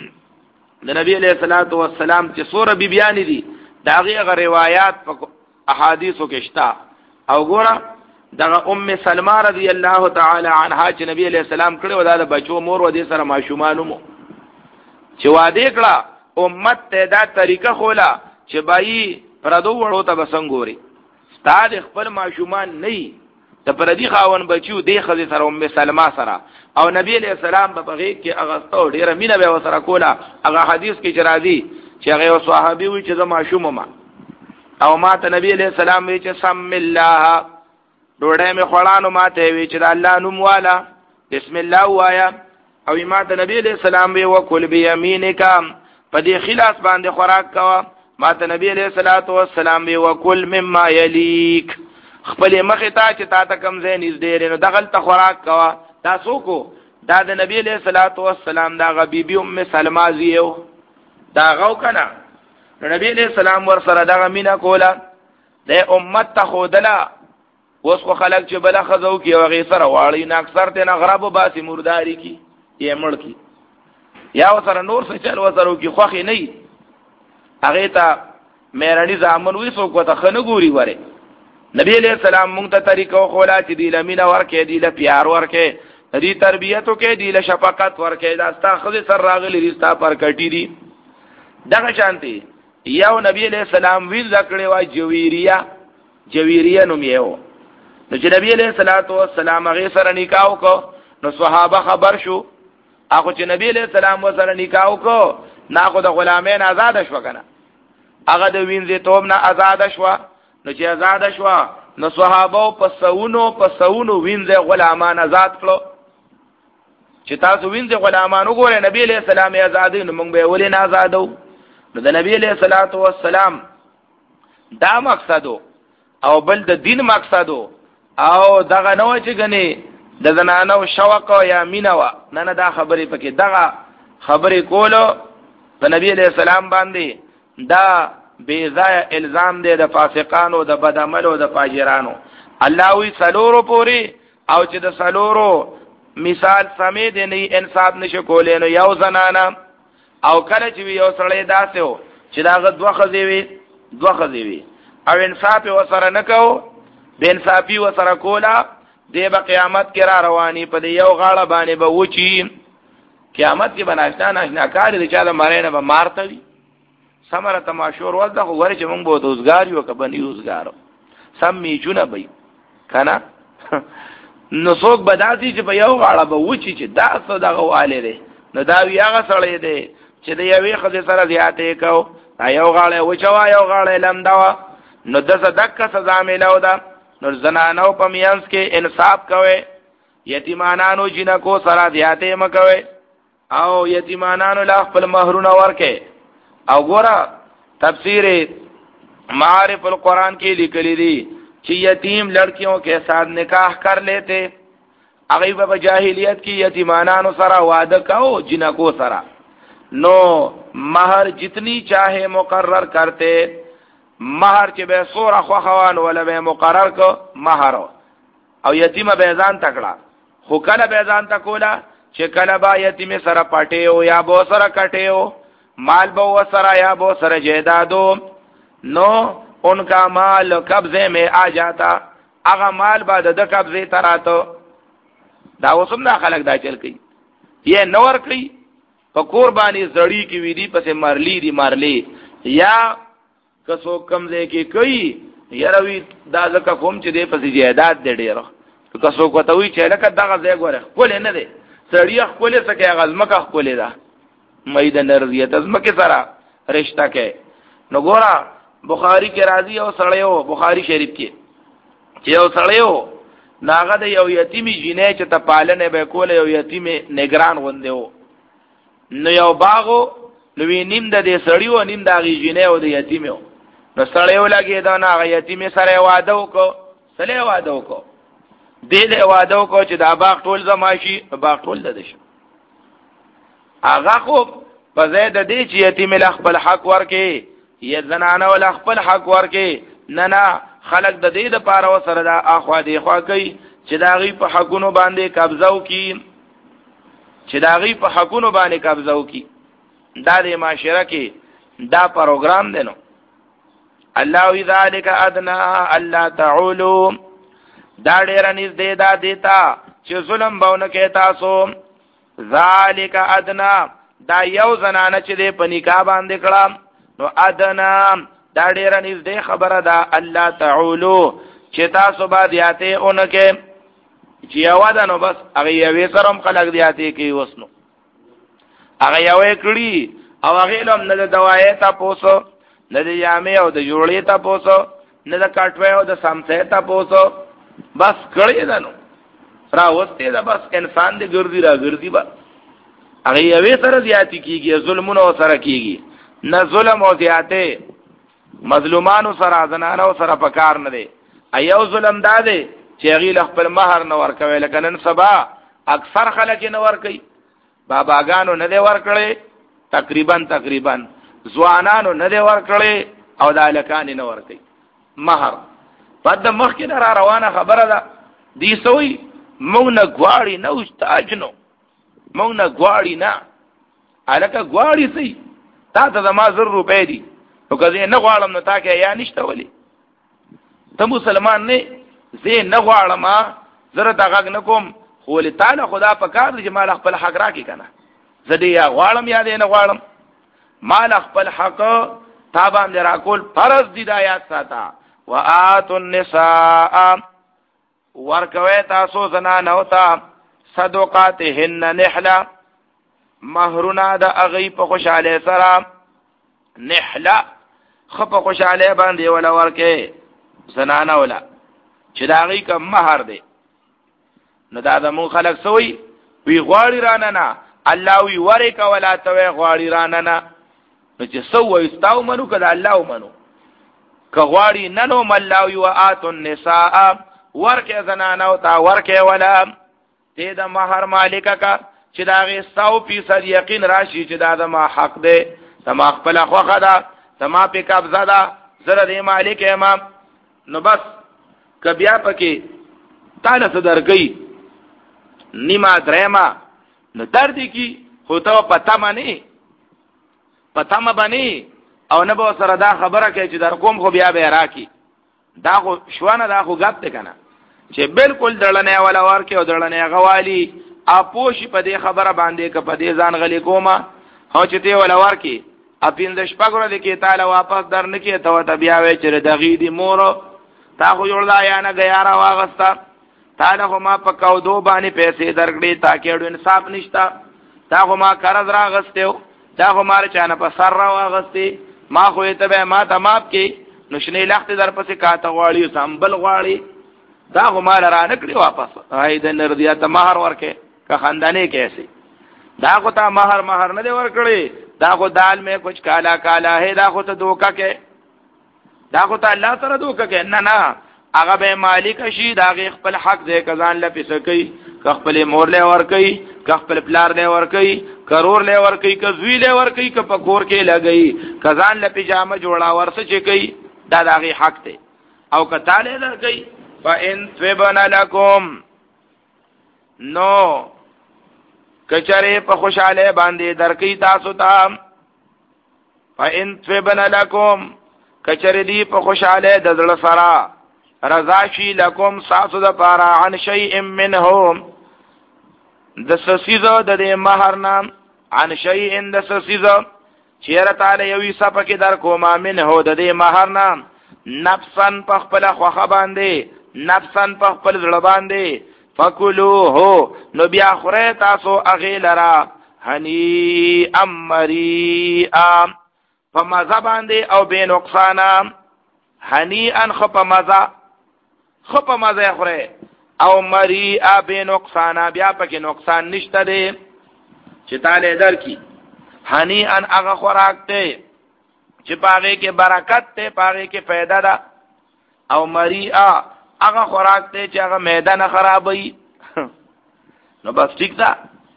د نبی علیہ الصلوۃ والسلام چې سوره بیبیان دي داغه غ روایت په احادیثو کې شتا او ګوره دغه ام سلمہ رضی الله تعالی عنها چې نبی علیہ السلام کړه ودا د بچو مور و دې سره ماشومان مو چې واده کړه امت ته دا طریقه خولا چې بای پردو وړو ته بسنګوري ستاد خپل ماشومان نه ته پردي خاون بچو دی خزي سره ام سلمہ سره او نبی علیہ السلام په بغي کې اغستو ډیره مینه به وسره کولا هغه حدیث کې چرادي چې هغه صحابي وي چې زما شوم ما او ما ته نبی علیہ السلام وی چې سم الله ډوډۍ می خړانو ما ته وی چې الله نوم والا بسم الله وایا او ما ته نبی علیہ السلام وی وکل بیمینک په دې خلاص باندې خوراک کوا ما ته نبی علیہ الصلوۃ والسلام وی وکل مما یلیک خپل مخه تا چې تا ته کم زین نږدې نو دغل ته خوراک کوا تاسو کو دا د نبی علیہ الصلوۃ والسلام دا غ بیبی ام سلمہ زیو دا غو کنا نبی علیہ السلام ور سره دا مینا کولا د امت ته خودلا اوس خو خلک چې بل خزو کی او غي سره واړی نه اکثر ته نه غرب باسي مرداری کی یې مړ کی یا سره نور څه چل وسرو کی خوخي نه هغه ته مېرانی ځامن وې سو کو ته خنه ګوري وره نبی علیہ السلام مونږ ته طریقو خولا چې دی لمینه ورکه دی له پیار ورکه دی تربیتو کې دی له شفقت ورکه دا ستا خزي سر راغلی رستا پر کټی دی دغه شانتي یو نبی علیہ السلام ویل ذکرې وا جویریه جویریه نوم یو نو چې نبی علیہ الصلوۃ والسلام هغه سره نکاح وکړو نو صحابه خبر شو هغه چې نبی علیہ السلام سره نکاح وکړو ناخو د غلامین آزاد شو کنه هغه د وینځې توب نه آزاد شو نو چې آزاد شو نو صحابه په سونو په سونو وینځې غلامان آزاد کړو چې تاسو وینځې غلامان وګورئ نبی علیہ السلام یې آزاد نو موږ به ولې نه آزادو نو د نبی علیہ الصلوۃ والسلام دا مقصدو او بل د دین مقصدو او دغه نو چې غني د زنانو شوق یا مینوا نه نه دا خبرې پکې دغه خبرې کولو په نبی علیہ السلام باندې دا بے ځای الزام دی د فاسقانو د بدعملو د فاجرانو الله وی سلورو پوری او چې د سلورو مثال سمې دی نه انصاف نشو کولې نو یو زنانا او کله چې یو سړی داسې و چې دا غ دوه خزي وي دوه خزي وي او انصاف وسره نکاو بے انصافی وسره کولا دی به قیامت کې را رواني په یو غاړه باندې به وچی قیامت کې بناشنا ناشنا کار دي چې دا مارینه به مارته وي سمره تماشور وځه خو ورچ مونږ به دوزګار یو کبن یوزګارو سم می جون به کنه نو څوک بداسي چې په یو غاړه به وچی چې دا څه دغه واله دي نو دا وی هغه سړی دی چې د یوې خزې سره زیاتې کو یو غاړه وچوا یو غاړه لمدوا نو د صدقه سزا ملو ده نو زنانو په میانس کې انصاف کوي یتیمانانو جنکو سره زیاتې مکوي او یتیمانانو لا خپل مہرونه ورکه او ګوره تفسیر معارف القرآن کې لیکلي دي چې یتیم لڑکیوں کے ساتھ نکاح کر لیتے هغه په جاهلیت کې یتیمانانو سره وعده کاو جنکو سره نو مہر جتنی چاہے مقرر کرتے مہر چې به سوره خوخوان ولا به مقرر کو مہر او یتیم به ځان تکړه خو کله به ځان تکولا چې کله با یتیم سره پټیو یا بو سره کټیو مال بو سره یا بو سره جیدادو نو ان کا مال قبضے میں آ جاتا هغه مال بعد د قبضه تراتو دا وسم دا خلک دا چل کی یہ نور کی په قربانی زړی کی ویدی پسې مرلی دی مرلی یا کسو کمزه کې کوي یروي دا ځکه کوم چې دې پسې جیداد دې ډېر کسو کو ته وی چې لکه دغه ځای ګوره خپل نه دی سړی خپل څه غزمکه خپل دا مېد نرزیت ازمکه سره رشتہ کې نو ګوره بخاری کې راضی او سړیو بخاری شریف کې چې او سړیو ناغه د یو یتیمی جنې چې ته پالنه به کول یو یتیمه نگران غونډه و نو یو باغو نو نیم د دې سړی و نیم د غی جنې او د یتیمه نو سړی ولګي دا نه غی یتیمه سره واده وکړو سره واده وکړو دې له واده وکړو چې دا باغ ټول زماشي باغ ټول د شي هغه خو په زید دې چې یتیمه ل خپل حق ورکې یا زنانه ول خپل حق ورکې نه نه خلق د دې د پاره وسره دا اخوا دی خوا کوي چې دا غي په حقونو باندې قبضه وکي چې دا غي په حقونو باندې قبضه وکي دا د معاشره کې دا پروګرام دی نو الله ذالک ادنا الله تعولوا دا ډیر نږدې دا دیتا چې ظلم باونه کې تاسو ذالک ادنا دا یو زنانه چې د پنیکا باندې کړه نو ادنا دا ډیر نږدې خبره ده الله تعولوا چې تاسو باندې یاته اونکه چې یو ده نو بس هغه یوې سرم خلق دیاته کې وسنو هغه یوې کړي او هغه لم نه د دوايي تاسو نه د یامې او د جوړې تاسو نه د کټوي او د سمڅه تاسو بس کړي ده نو را وسته ده بس انسان دې ګرځي را ګرځي با هغه یوې سره زیاتی کیږي ظلمونو سره کیږي نه ظلم او زیاته مظلومانو سره زنانو سره پکار نه دی ایو ظلم داده چې غیل خپل مہر نه ورکوي لکه نن سبا اکثر خلک نه ورکي باباګانو نه دی ورکړي تقریبا تقریبا ځوانانو نه دی ورکړي او د الکان نه ورکي مہر پد مخ کې را روانه خبره ده دی سوی مونږ نه غواړي نه استاد نو مونږ نه غواړي نه الکه غواړي سي تا ته ما زر روپې دي او که زه نه غواړم نو تا کې یا نشته ولی ته مسلمان نه زه نه غواړم زره تا غږ نه کوم خو له تعالی خدا په کار دی چې مال خپل حق راکې کنه زه دې یا غواړم یا دې نه غواړم مال خپل حق تا باندې راکول فرض دي د آیات ساته وآتوا النساء ورکوي تاسو زنانه او تا صدقاتهن نحلا مہرنا د اغي په خوشاله سره نحلا خپ خوشاله باندې ولا ورکه زنانه ولا چې داغي کوم مہر دی نو دا د مون خلق سوی وی غواړي رانه نه الله وی ورکه ولا توي غواړي رانه نه نو چې سو استاو منو کله الله منو که غواړي ننو ملاوی وآتوا النساء ورکه زنانه او تا ورکه ولا ته د مہر مالک کا چې داغي سو فیصد یقین راشي چې دا د ما حق دی تما خپل خوخه ده تما په قبضه ده زره د مالک امام نو بس کبیا پکې تعالی صدرګي نیمه درېما نو درد کی هوته پتا مانی پتا م بنی او نه به سره دا خبره کوي چې در کوم خو بیا به راکی دا خو شوانه دا خو غب ته کنه چې بالکل دړنه ولا ورکه او دړنه غوالی اپوشي په دې خبره باندې ک په دې ځان غلی کومه هو چې ته ولا ورکی اپین د شپګره د کې تعالی واپس درنکې ته ته بیا وې چې د غیدی مور تا خو جوړ دا یا نه غیارا واغستا تعالی خو ما په کو دو باندې پیسې درکړې تاکي اډو انصاف نشتا تا خو ما قرض راغستیو تا خو مار چانه په سر را واغستی ما خو ته به ما تمام کې نشنې لخت در پسې کاته غواړي سمبل غواړي دا خو مال را نکړي واپس هاي د نردیات مہر ورکه که خاندانې کیسي دا خو تا مہر مہر نه دی ورکړي دا خو دال میں کچھ کالا کالا ہے دا خو ته دوکا کې دا خو ته الله سره دوکا کې نه نه هغه به مالک شي دا غي خپل حق دې کزان لپس کوي که خپل مور له ور کوي که خپل پلار له ور کوي کرور له ور کوي که زوی له ور کوي که پکور کې لګي کزان لپی جامه جوړا ورسه چي کوي دا دا غي حق دی او که تعالی در کوي فان ثبن لكم نو کچره په خوشاله باندې درکې تاسو ته فان ثبن لكم کچره دی په خوشاله د زړه سره رضا شي لكم ساسو د پارا عن شيء منهم د سسیزو د مہر نام عن شيء د سسیزو چیرې تعالی یو صفه کې در کومه منه د دې مہر نام نفسن په خپل خوخه باندې نفسن په خپل زړه باندې فکلوه نو بیا خوره تاسو اغه لرا هنی امری ام په مزه باندې او به نقصان هنی ان خپ مزه خپ مزه خوره او مریئا بے نقصانا بیا پکې نقصان نشته دی چې تعالی درکی. هنی ان هغه خوراک ته چې پاغه کې برکت ته پاغه کې فائدہ ده. او مریئا هغه خوراک ته چې هغه معده نه خرابوي. نو بس ٹھیک ده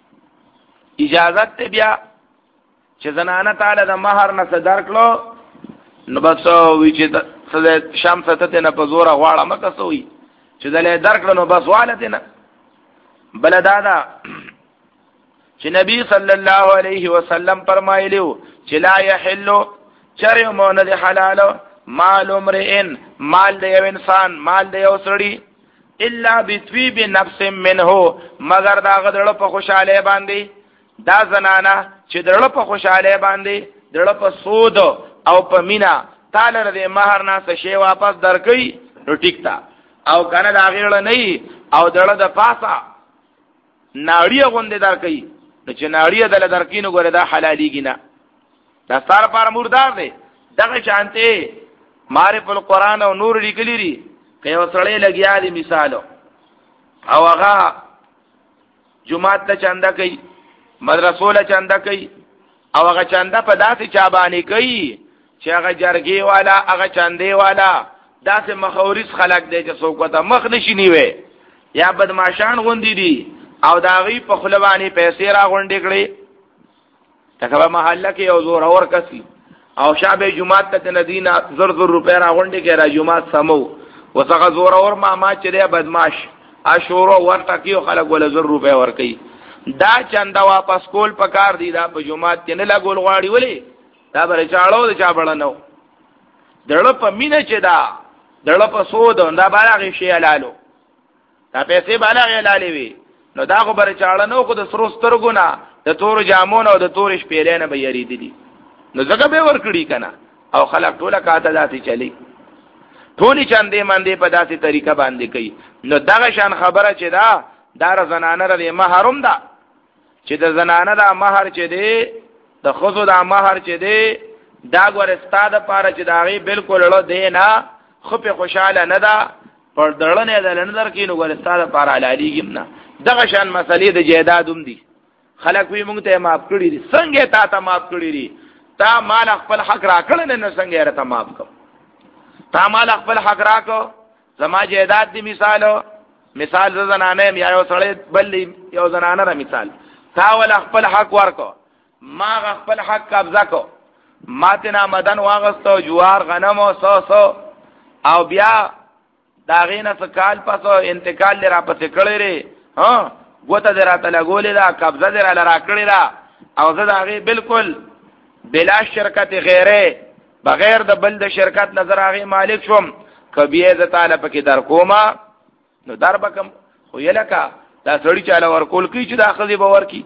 اجازت ته بیا چې زنانه تعالی د مہر نه صدر کړو نو بس وی چې د شام ستته نه په زور غواړه مکه سوې چې دلې درکړو نو بس والته نه. بل دادا چې نبی صلی الله علیه وسلم فرمایلیو چې لا یحل چر مون د حلال مال امرئ مال د یو انسان مال د یو سړی الا بتویب نفس منه مگر دا غدړه په خوشاله باندې دا زنانه چې دړه په خوشاله باندې دړه په سود او په مینا تعالی د مہر نه څه شی واپس درکې نو ټیک تا او کنه دا غیړه نه او دړه د پاسا ناړی غوندې درکې نو چې ناړی دل درکې نو ګوره دا حلاليږي نه دا ستاره پر مردار دی دغه شانته معرف القرآن او نور لیکلی لري که یو سړی لګیا دی مثالو او هغه جمعات ته چنده کوي مدرسو له چنده کوي او هغه چنده په داسې چا باندې کوي چې هغه جرګي والا هغه چنده والا داسې مخاورس خلق دی چې څوک ته مخ نشي نیوي یا بدمعشان غوندي دي او داغي په خلبانی پیسې را غونډې کړې تکبه محله کې یو زور اور کسي او شابه جمعات ته ندینا زر زر روپے را غونډې کې را جمعات سمو وسغه زور اور ما ما چې دی بدمعش اشورو ورته کیو خلک ول زر روپے ور کوي دا چنده واپس کول پکار دی دا په جمعات کې نه لګول غواړي ولې دا بر چاړو د چا بلنو دړه په مینه چې دا دړه په سود دا بالغ شي حلالو دا پیسې بالغ حلالې وي نو دا خو بر چاړنو خو د سروستر ګنا د تور جامون او د تور شپېلې نه به یریدلی نو زګه به ور کړی کنه او خلک ټوله کاته داسي چلی ټولي چاندې باندې په داسې طریقه باندې کوي نو دغه شان خبره چې دا دار زنانه ر محرم ده چې د زنانه دا مہر چې دی د خزو دا مہر چې دی دا ګور استاد پاره چې دا غي بالکل له دی نه خو په خوشاله نه ده پر دړنه ده لندر کې نو ګور استاد پاره علیګم نه دغه شان مسلې د جیدادوم دي خلک وی مونږ ته معاف کړی دي څنګه تا ته معاف کړی دي تا مال خپل حق را کړل نه څنګه رته معاف کو تا مال خپل حق را کو زما جیداد دی مثالو مثال زنانه یا یو سړی بل یو زنانه را مثال تا ول خپل حق ورکو ما خپل حق قبضه کو ماتنا مدن واغستو جوار غنم او سو سو او بیا داغینه سکال پسو انتقال لرا پسې کړی ری ها ګوته دراته لګولې دا قبضه در لرا کړی را او زه داغي بالکل بلا شرکت غیره بغیر د بل د شرکت نظر هغه مالک شوم کبیه ز تعالی پکې در کوما نو در بکم خو یلکا دا سړی چاله ورکول کی چې دا خزي باور کی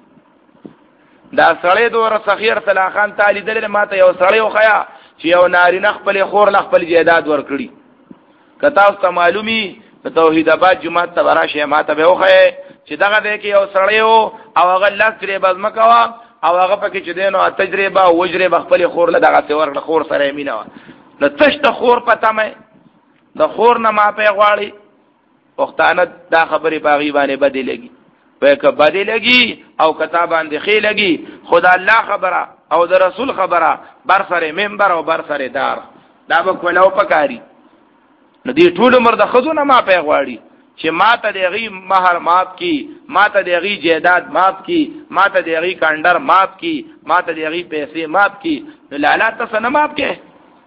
دا سړی دور سخیر طلاقان تعالی دل ماته یو سړی وخیا چې یو ناری نخ خپل خور نخ خپل جیداد ورکړي کتا اوس معلومی په توحید آباد جمعه ته براشه ماته به وخی چې دغه دې کې یو سړی او هغه لکري بزمکوا او هغه پکې چې دینو تجربه او وجربه خپل خور له دغه څور خور سره یمینه نو تشت خور پته مې د خور نه ما په غواړي وختانه دا خبره باغی باندې بدلېږي په کې بدلېږي او کتاب باندې خې لګي خدا الله خبره او د رسول خبره بر سره منبر او بر سره دار دا به کولو پکاري نو دې ټول عمر د خزونه ما په غواړي چې ما ته دغه مہر معاف کی ما ته دغه جیداد معاف کی ما ته دغه کاندر معاف کی ما ته دغه پیسې معاف کی نو لالا تاسو نه معاف کې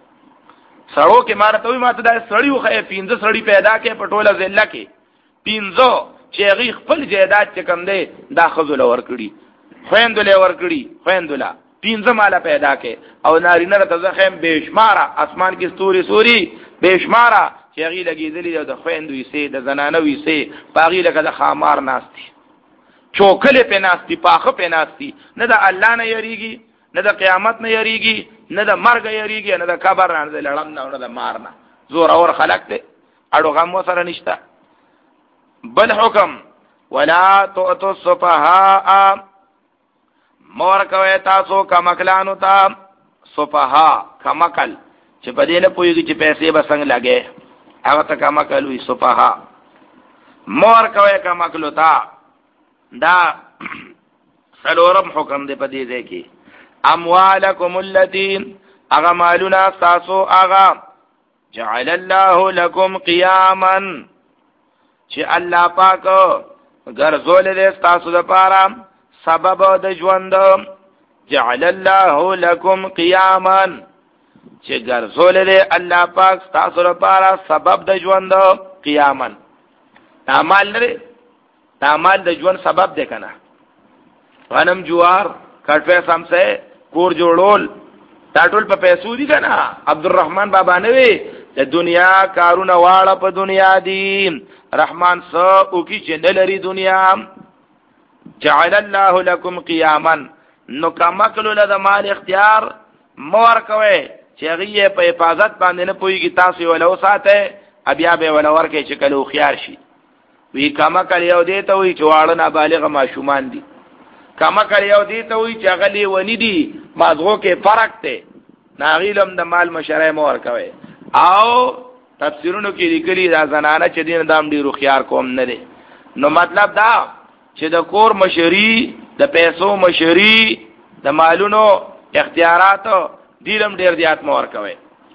سړو کې مارته وي ما ته د سړیو خې پینځه سړی پیدا کې پټوله ځله کې پینځه چې هغه خپل جیداد چې کم دی دا خزول ور کړی خويندله ور کړی خويندله پینځه مال پیدا کې او نارینه ته ځخم بشماره اسمان کې ستوري سوري بشماره چې هغه لګیدلې د خويندوي سي د زنانوي سي باغی لکه د خامار ناشتي چوکله په ناشتي پاخه په ناشتي نه د الله نه یریږي نه د قیامت نه یریږي نه د مرګ یریږي نه د قبر نه د لړم نه د مار نه زور اور خلق ته اړو غم سره نشتا بل حکم ولا تؤتوا السفهاء مور کوي تاسو کمکلانو ته سفها کمکل چې په دې نه پويږي چې پیسې به څنګه لګي هغه ته کمکل وي سفها مور کوي کا مکلو تا دا سلورم حکم دی پدې دی کې اموالکم التي اغا مالنا تاسو اغا جعل الله لكم قياما چې الله پاک ګرځول دې تاسو لپاره سبب د ژوند جعل الله لكم قياما چې ګرځول دې الله پاک تاسو لپاره سبب د ژوند قیاما اعمال لري اعمال د ژوند سبب دی کنه غنم جوار کټه سمسه کور جوړول ټاټول په پیسو دي کنه عبدالرحمن بابا نه وی د دنیا کارونه واړه په دنیا دي رحمان سو او کی چې لري دنیا جعل الله لكم قياما نو کما کلو له مال اختیار مور کوي چې هغه په حفاظت باندې نه پويږي تاسو ولو ساته بیا به ولا ورکه چې کلو خيار شي وی کما کل یو دی ته وی چې واړه نابالغ ماشومان دي کما کل یو دی ته وی چې غلي ونی دي مازغو کې فرق ته ناغیلم د مال مشره مور کوي او تفسیرونو کې لیکلي دا زنانه چې دین دام ډیرو خيار کوم نه دي نو مطلب دا چې د کور مشری د پیسو مشری د مالونو اختیارات دیلم ډیر زیات مور کوي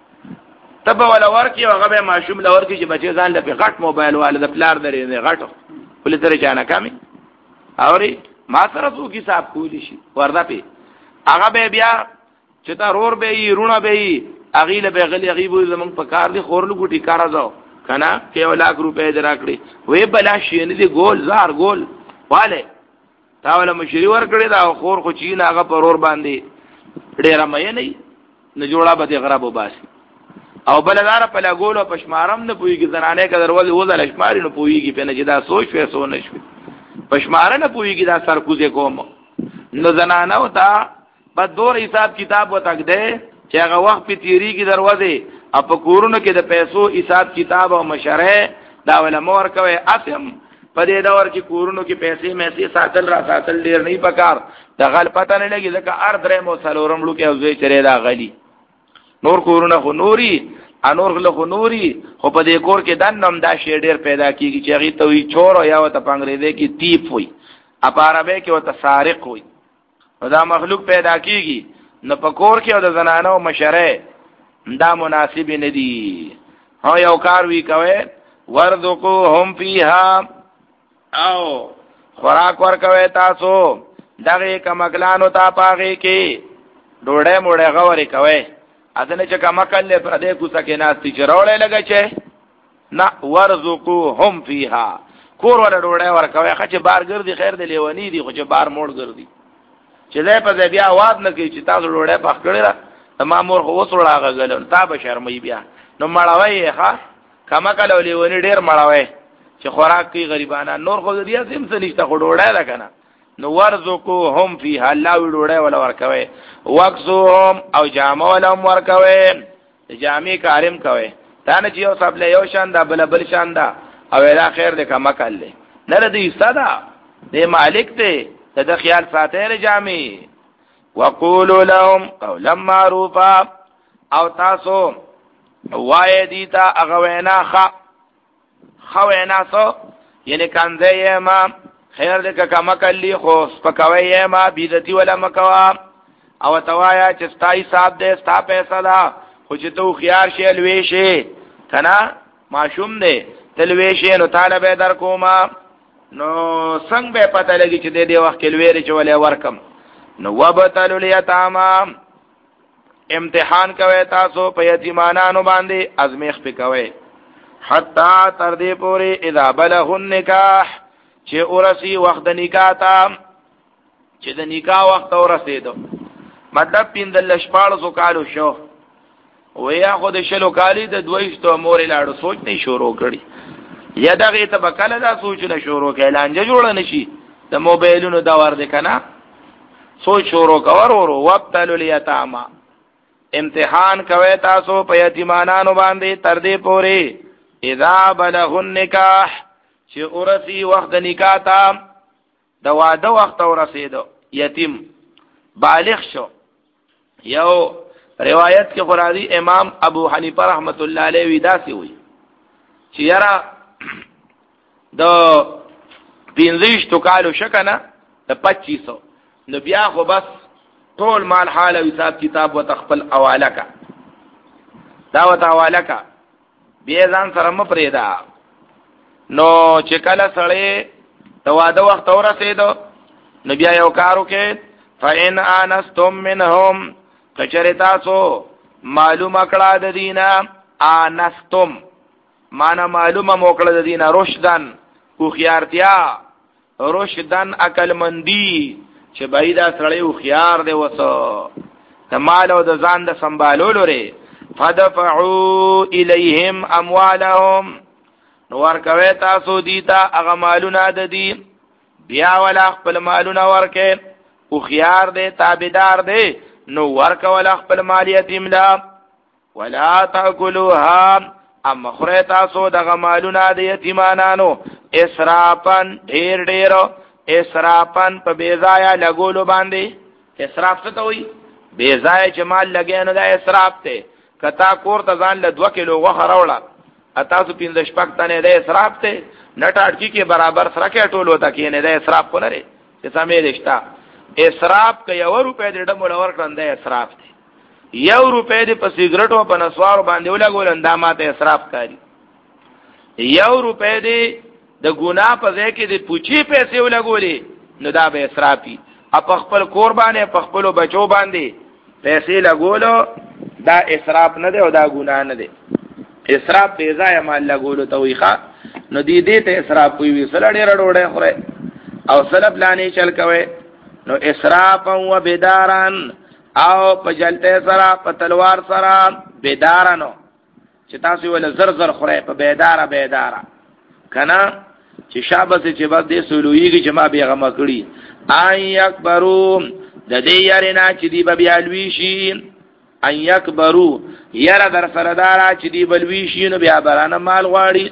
تب ولا ورکی هغه به ماشوم لور کی چې بچی ځان له غټ موبایل والا د پلار درې نه غټو ولې ترې چانه کمی اوري ما سره څو حساب کولی شي وردا پی هغه به بیا چې تا رور به یې رونه به یې اغیله به غلی غیبو زمون په کار دي خورلو ګټي کار ازو کنه کې ولاک روپے دراکړي وې بلا شي نه دي ګول زار ګول والے تا ولا مشری ور کړی دا خور خو چین هغه پرور باندې ډیر مې نه نه جوړه به غرابو باسي او بلدار په لګولو پشمارم نه پويږي زنانه کا دروازه وځل شماري نه پويږي په نه جدا سوچ فیسو نشوي پشمار نه پويږي دا سرکوزه کوم نو زنانه او تا په دور حساب کتاب وتاک ده چې هغه وخت په تیری کی دروازه اپ کورونو کې د پیسو حساب کتاب او مشره دا ول مور کوي اسم په دې دور کې کورونو کې پیسې مېسي ساتل را ساتل ډیر نه پکار د غل پته نه لګي ځکه ار درې مو سلورم لو کې او زوی چره دا غلي نور کورونه خو نوري انور له خو نوري خو په دې کور کې دنم دا شی ډیر پیدا کیږي چې هغه ته وی چور یا ته پنګریزه کې تیپ وي اپارابه کې وته سارق وي دا مخلوق پیدا کیږي نو په کور کې او د زنانو مشره دا مناسب نه دي ها یو کار وی کوي ورذقوهم فيها او خوراک ور کوي تاسو دغه کمکلانو تا پاږي کې ډوړې موړې غوري کوي اذن چې کما کله پر دې کوڅه کې ناستي چرولې لګا چې نا ورزقوهم فيها کور ور ډوړې ور کوي چې بار ګرځي خیر دی لیونی دی خو چې بار موړ ګرځي چې دې په دې بیا आवाज نه کوي چې تاسو ډوړې پخ کړی را تمام مور خو وسړه غل تا به شرمې بیا نو مړوي ښا کما کله لیونی ډیر مړوي چې خوراک کوي غریبانا نور خو دې سم څه نشته خو ډوړې ده کنه نو ورزقوهم فيها الله وړوړې ولا ورکوي وقسوهم او جامه ولا ورکوي جامې کارم کوي دا نه چې یو سب له یو شان دا بل بل شان دا او اله خیر دې کما کړل نه ردی صدا دې مالک ته د خیال ساتره جامې وقولوا لهم قولا معروفا او تاسو وای دیتا اغوینا خ خوینا سو یعنی کنده ما خیر دې کما کلی خو سپکوي ما بیزتی ولا مکوا او توایا چې ستای صاحب دې ستا پیسې دا خو چې تو خيار شې لوي شي کنا ماشوم دې تلوي شي نو طالب در کوما نو څنګه به پته لګي چې دې دې وخت کې لوي چې ولې ورکم نو وبتلوا الیتاما امتحان کوي تاسو په یتیمانانو باندې ازمیخ پکوي حتا تر دې پوري اذا بلغ النکاح چې اورسی وخت د نکاح تا چې د نکاح وخت اورسېدو مطلب پیندل شپاړو سو کالو شو ویا خو د شلو کالی د دویشتو مور لاړو سوچ نه شروع کړي یا دغه ته بکله دا سوچ نه شروع کړي لانجه جوړ نشي د موبایلونو دا ور دي کنه سوچ شروع کور ورو وقتل الیتاما امتحان کوي تاسو په یتیمانانو باندې تر دې پوري اذا بلغ النکاح چې اورسی وخت د نکاح تا د واده وخت اورسیدو یتیم بالغ شو یو روایت کې قرآنی امام ابو حنیفه رحمت الله علیه ودا سی وی چې یرا د پنځه تو کالو شکنه د پچیس سو نو بیا خو بس ټول مال حال او حساب کتاب وتخپل حواله کا دا وت حواله کا بیا ځان سره م پرېدا نو چې کله سړی د واده وخت ورسېدو نو بیا یو کارو کې فإن آنستم منهم کچره تاسو معلومه کړه د دینه آنستم معنا معلومه موکړه د دینه رشدن خو خيارتیا رشدن عقل مندي چې بایدا سړی خو خيار دی وسه د مال او د ځان د سنبالولو لري فدفعوا الیهم اموالهم نو ورکوي تاسو دیتا هغه مالونه د دي بیا ولا خپل مالونه ورکه او خيار دی تابعدار دی نو ورکول خپل مال یتیم لا ولا تاكلوها اما خره تاسو دغه مالونه د یتیمانانو اسرافن ډیر ډیر اسرافن په بیزایا لګولو باندې اسراف څه ته وایي بیزایا چې مال لګي نه دا اسراف ته کتا کور ته ځان له دوه کیلو غوښه راوړه تاسو پنځه شپږ تنه د اسراف ته نټاټکی کې برابر سره کې ټول وتا کې نه د اسراف کو لري چې سمې رښتا اسراف کې یو روپے د ډمول ورکړند اسراف ته یو روپے د په سیګریټو په نسوار باندې ولګول اندامات اسراف کاری یو روپے د د ګنا په ځای کې د پوچی پیسې ولګولې نو دا به اسرافي اپ خپل قربانه په خپل بچو باندې پیسې لګولو دا اسراف نه دی او دا ګنا نه دی اسراف په ځای مال لګولو ته ویخه نو دې دې ته اسراف وی سره ډېر ډوړې خوره او سلب لانی چل کوي نو اسراف او بداران او په جلته سره په تلوار سره بدارانو چې تاسو ول زر زر خوره په بدارا بدارا کنا چې شابه چې بعد دې سولويږي چې ما به غم کړی اي اکبرو د دې یارنا چې دی به بیالوي شي ان یکبرو یرا در سردارا چې دی بلوي شي نو بیا برانه مال غواړي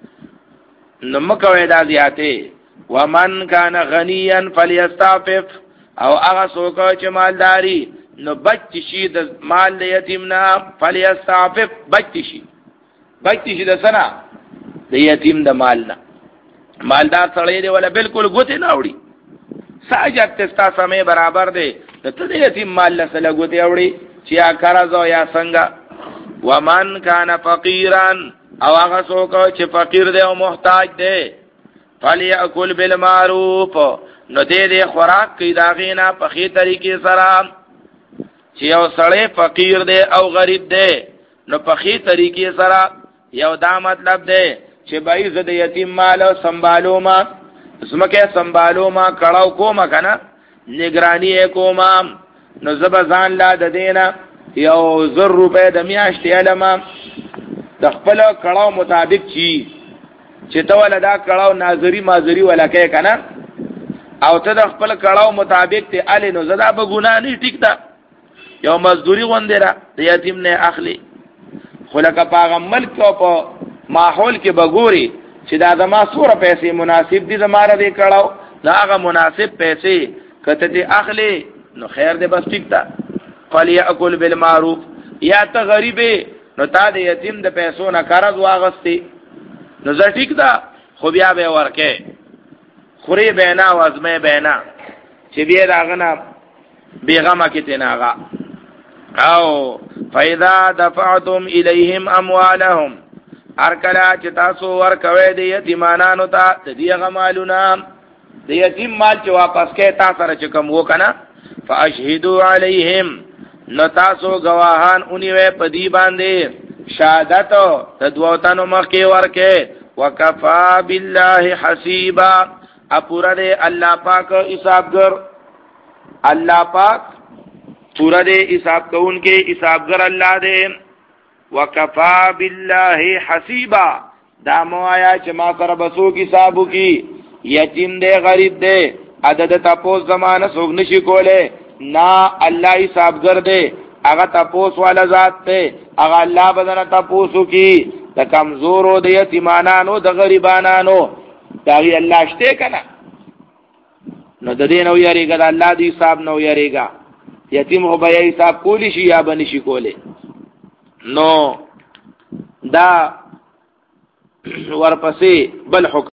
نو مکوې دا زیاته ومن کان غنیا فلیستعفف او هغه څوک چې مالداري نو بچ شي د مال یتیمنا فلیستعفف بچ شي بچ شي د سنا د یتیم د مالنا مالدار سړی دی ولا بالکل ګوته نه وړي ساجت تستا سمې برابر دی ته د یتیم مال له سره ګوته وړي چې اکرزو یا څنګه ومن کان فقیرا او هغه څوک چې فقیر دی او محتاج دی فلیاکل بالمعروف نو دې دې خوراک کې داغینا په خې طریقې سره چې یو سړی فقیر دی او غریب دی نو په خې طریقې سره یو دا مطلب دی چې بای زه د یتیم مال سنبالو ما زمکه سنبالو ما کړهو کوم کنه نگرانی کوم نو زبزان لا د دینا یو زر روپے د میاشتې علما د خپل کړهو مطابق چی چې ته ولدا کړهو ناظری مازری ولکه کنه او ته د خپل کړهو مطابق ته ال نو زدا به ګنا نه ټیک تا یو مزدوری غوندره د یتیم نه اخلي خلک په ملک او په ماحول کې بګوري چې دا زما سوره پیسې مناسب دي زماره دې کړهو دا هغه مناسب پیسې کته دې اخلي نو خیر دې بس ټیک تا فلیاکل بالمعروف یا ته غریب نو تا د یتیم د پیسو نه قرض واغستی نو زه ټیک دا خو بیا به ورکه خوري بینا وازمه بینا چې بیا راغنا بیغمه کې تناغه او فاذا دفعتم الیهم اموالهم ارکلا چې تاسو ورکوي د یتیمانو ته د دې غمالونه د یتیم مال چې واپس کې تاسو سره چې کوم وکنه فاشهدوا علیهم نو تاسو گواهان اونې په دی باندې شهادت د دوتانو مخکې ورکه وکفا بالله حسیبا اپورا دے اللہ پاک حسابگر اللہ پاک پورا دے حساب کو ان کے حسابگر اللہ دے وکفا باللہ حسیبا دامو آیا چما سر بسو کی حسابو کی یتیم دے غریب دے عدد تپوس زمانہ سوگ نشی کولے نا اللہ حسابگر دے اگا تپوس والا ذات دے اگا اللہ بدن تپوسو کی دا کمزورو دا یتیمانانو دا غریبانانو داغی اللہ شتے کنا نو دا دے نو یاریگا دا اللہ دی حساب نو یاریگا یتیم ہو بیا حساب کولی شی یا بنشی کولے نو دا ورپسی بل حکم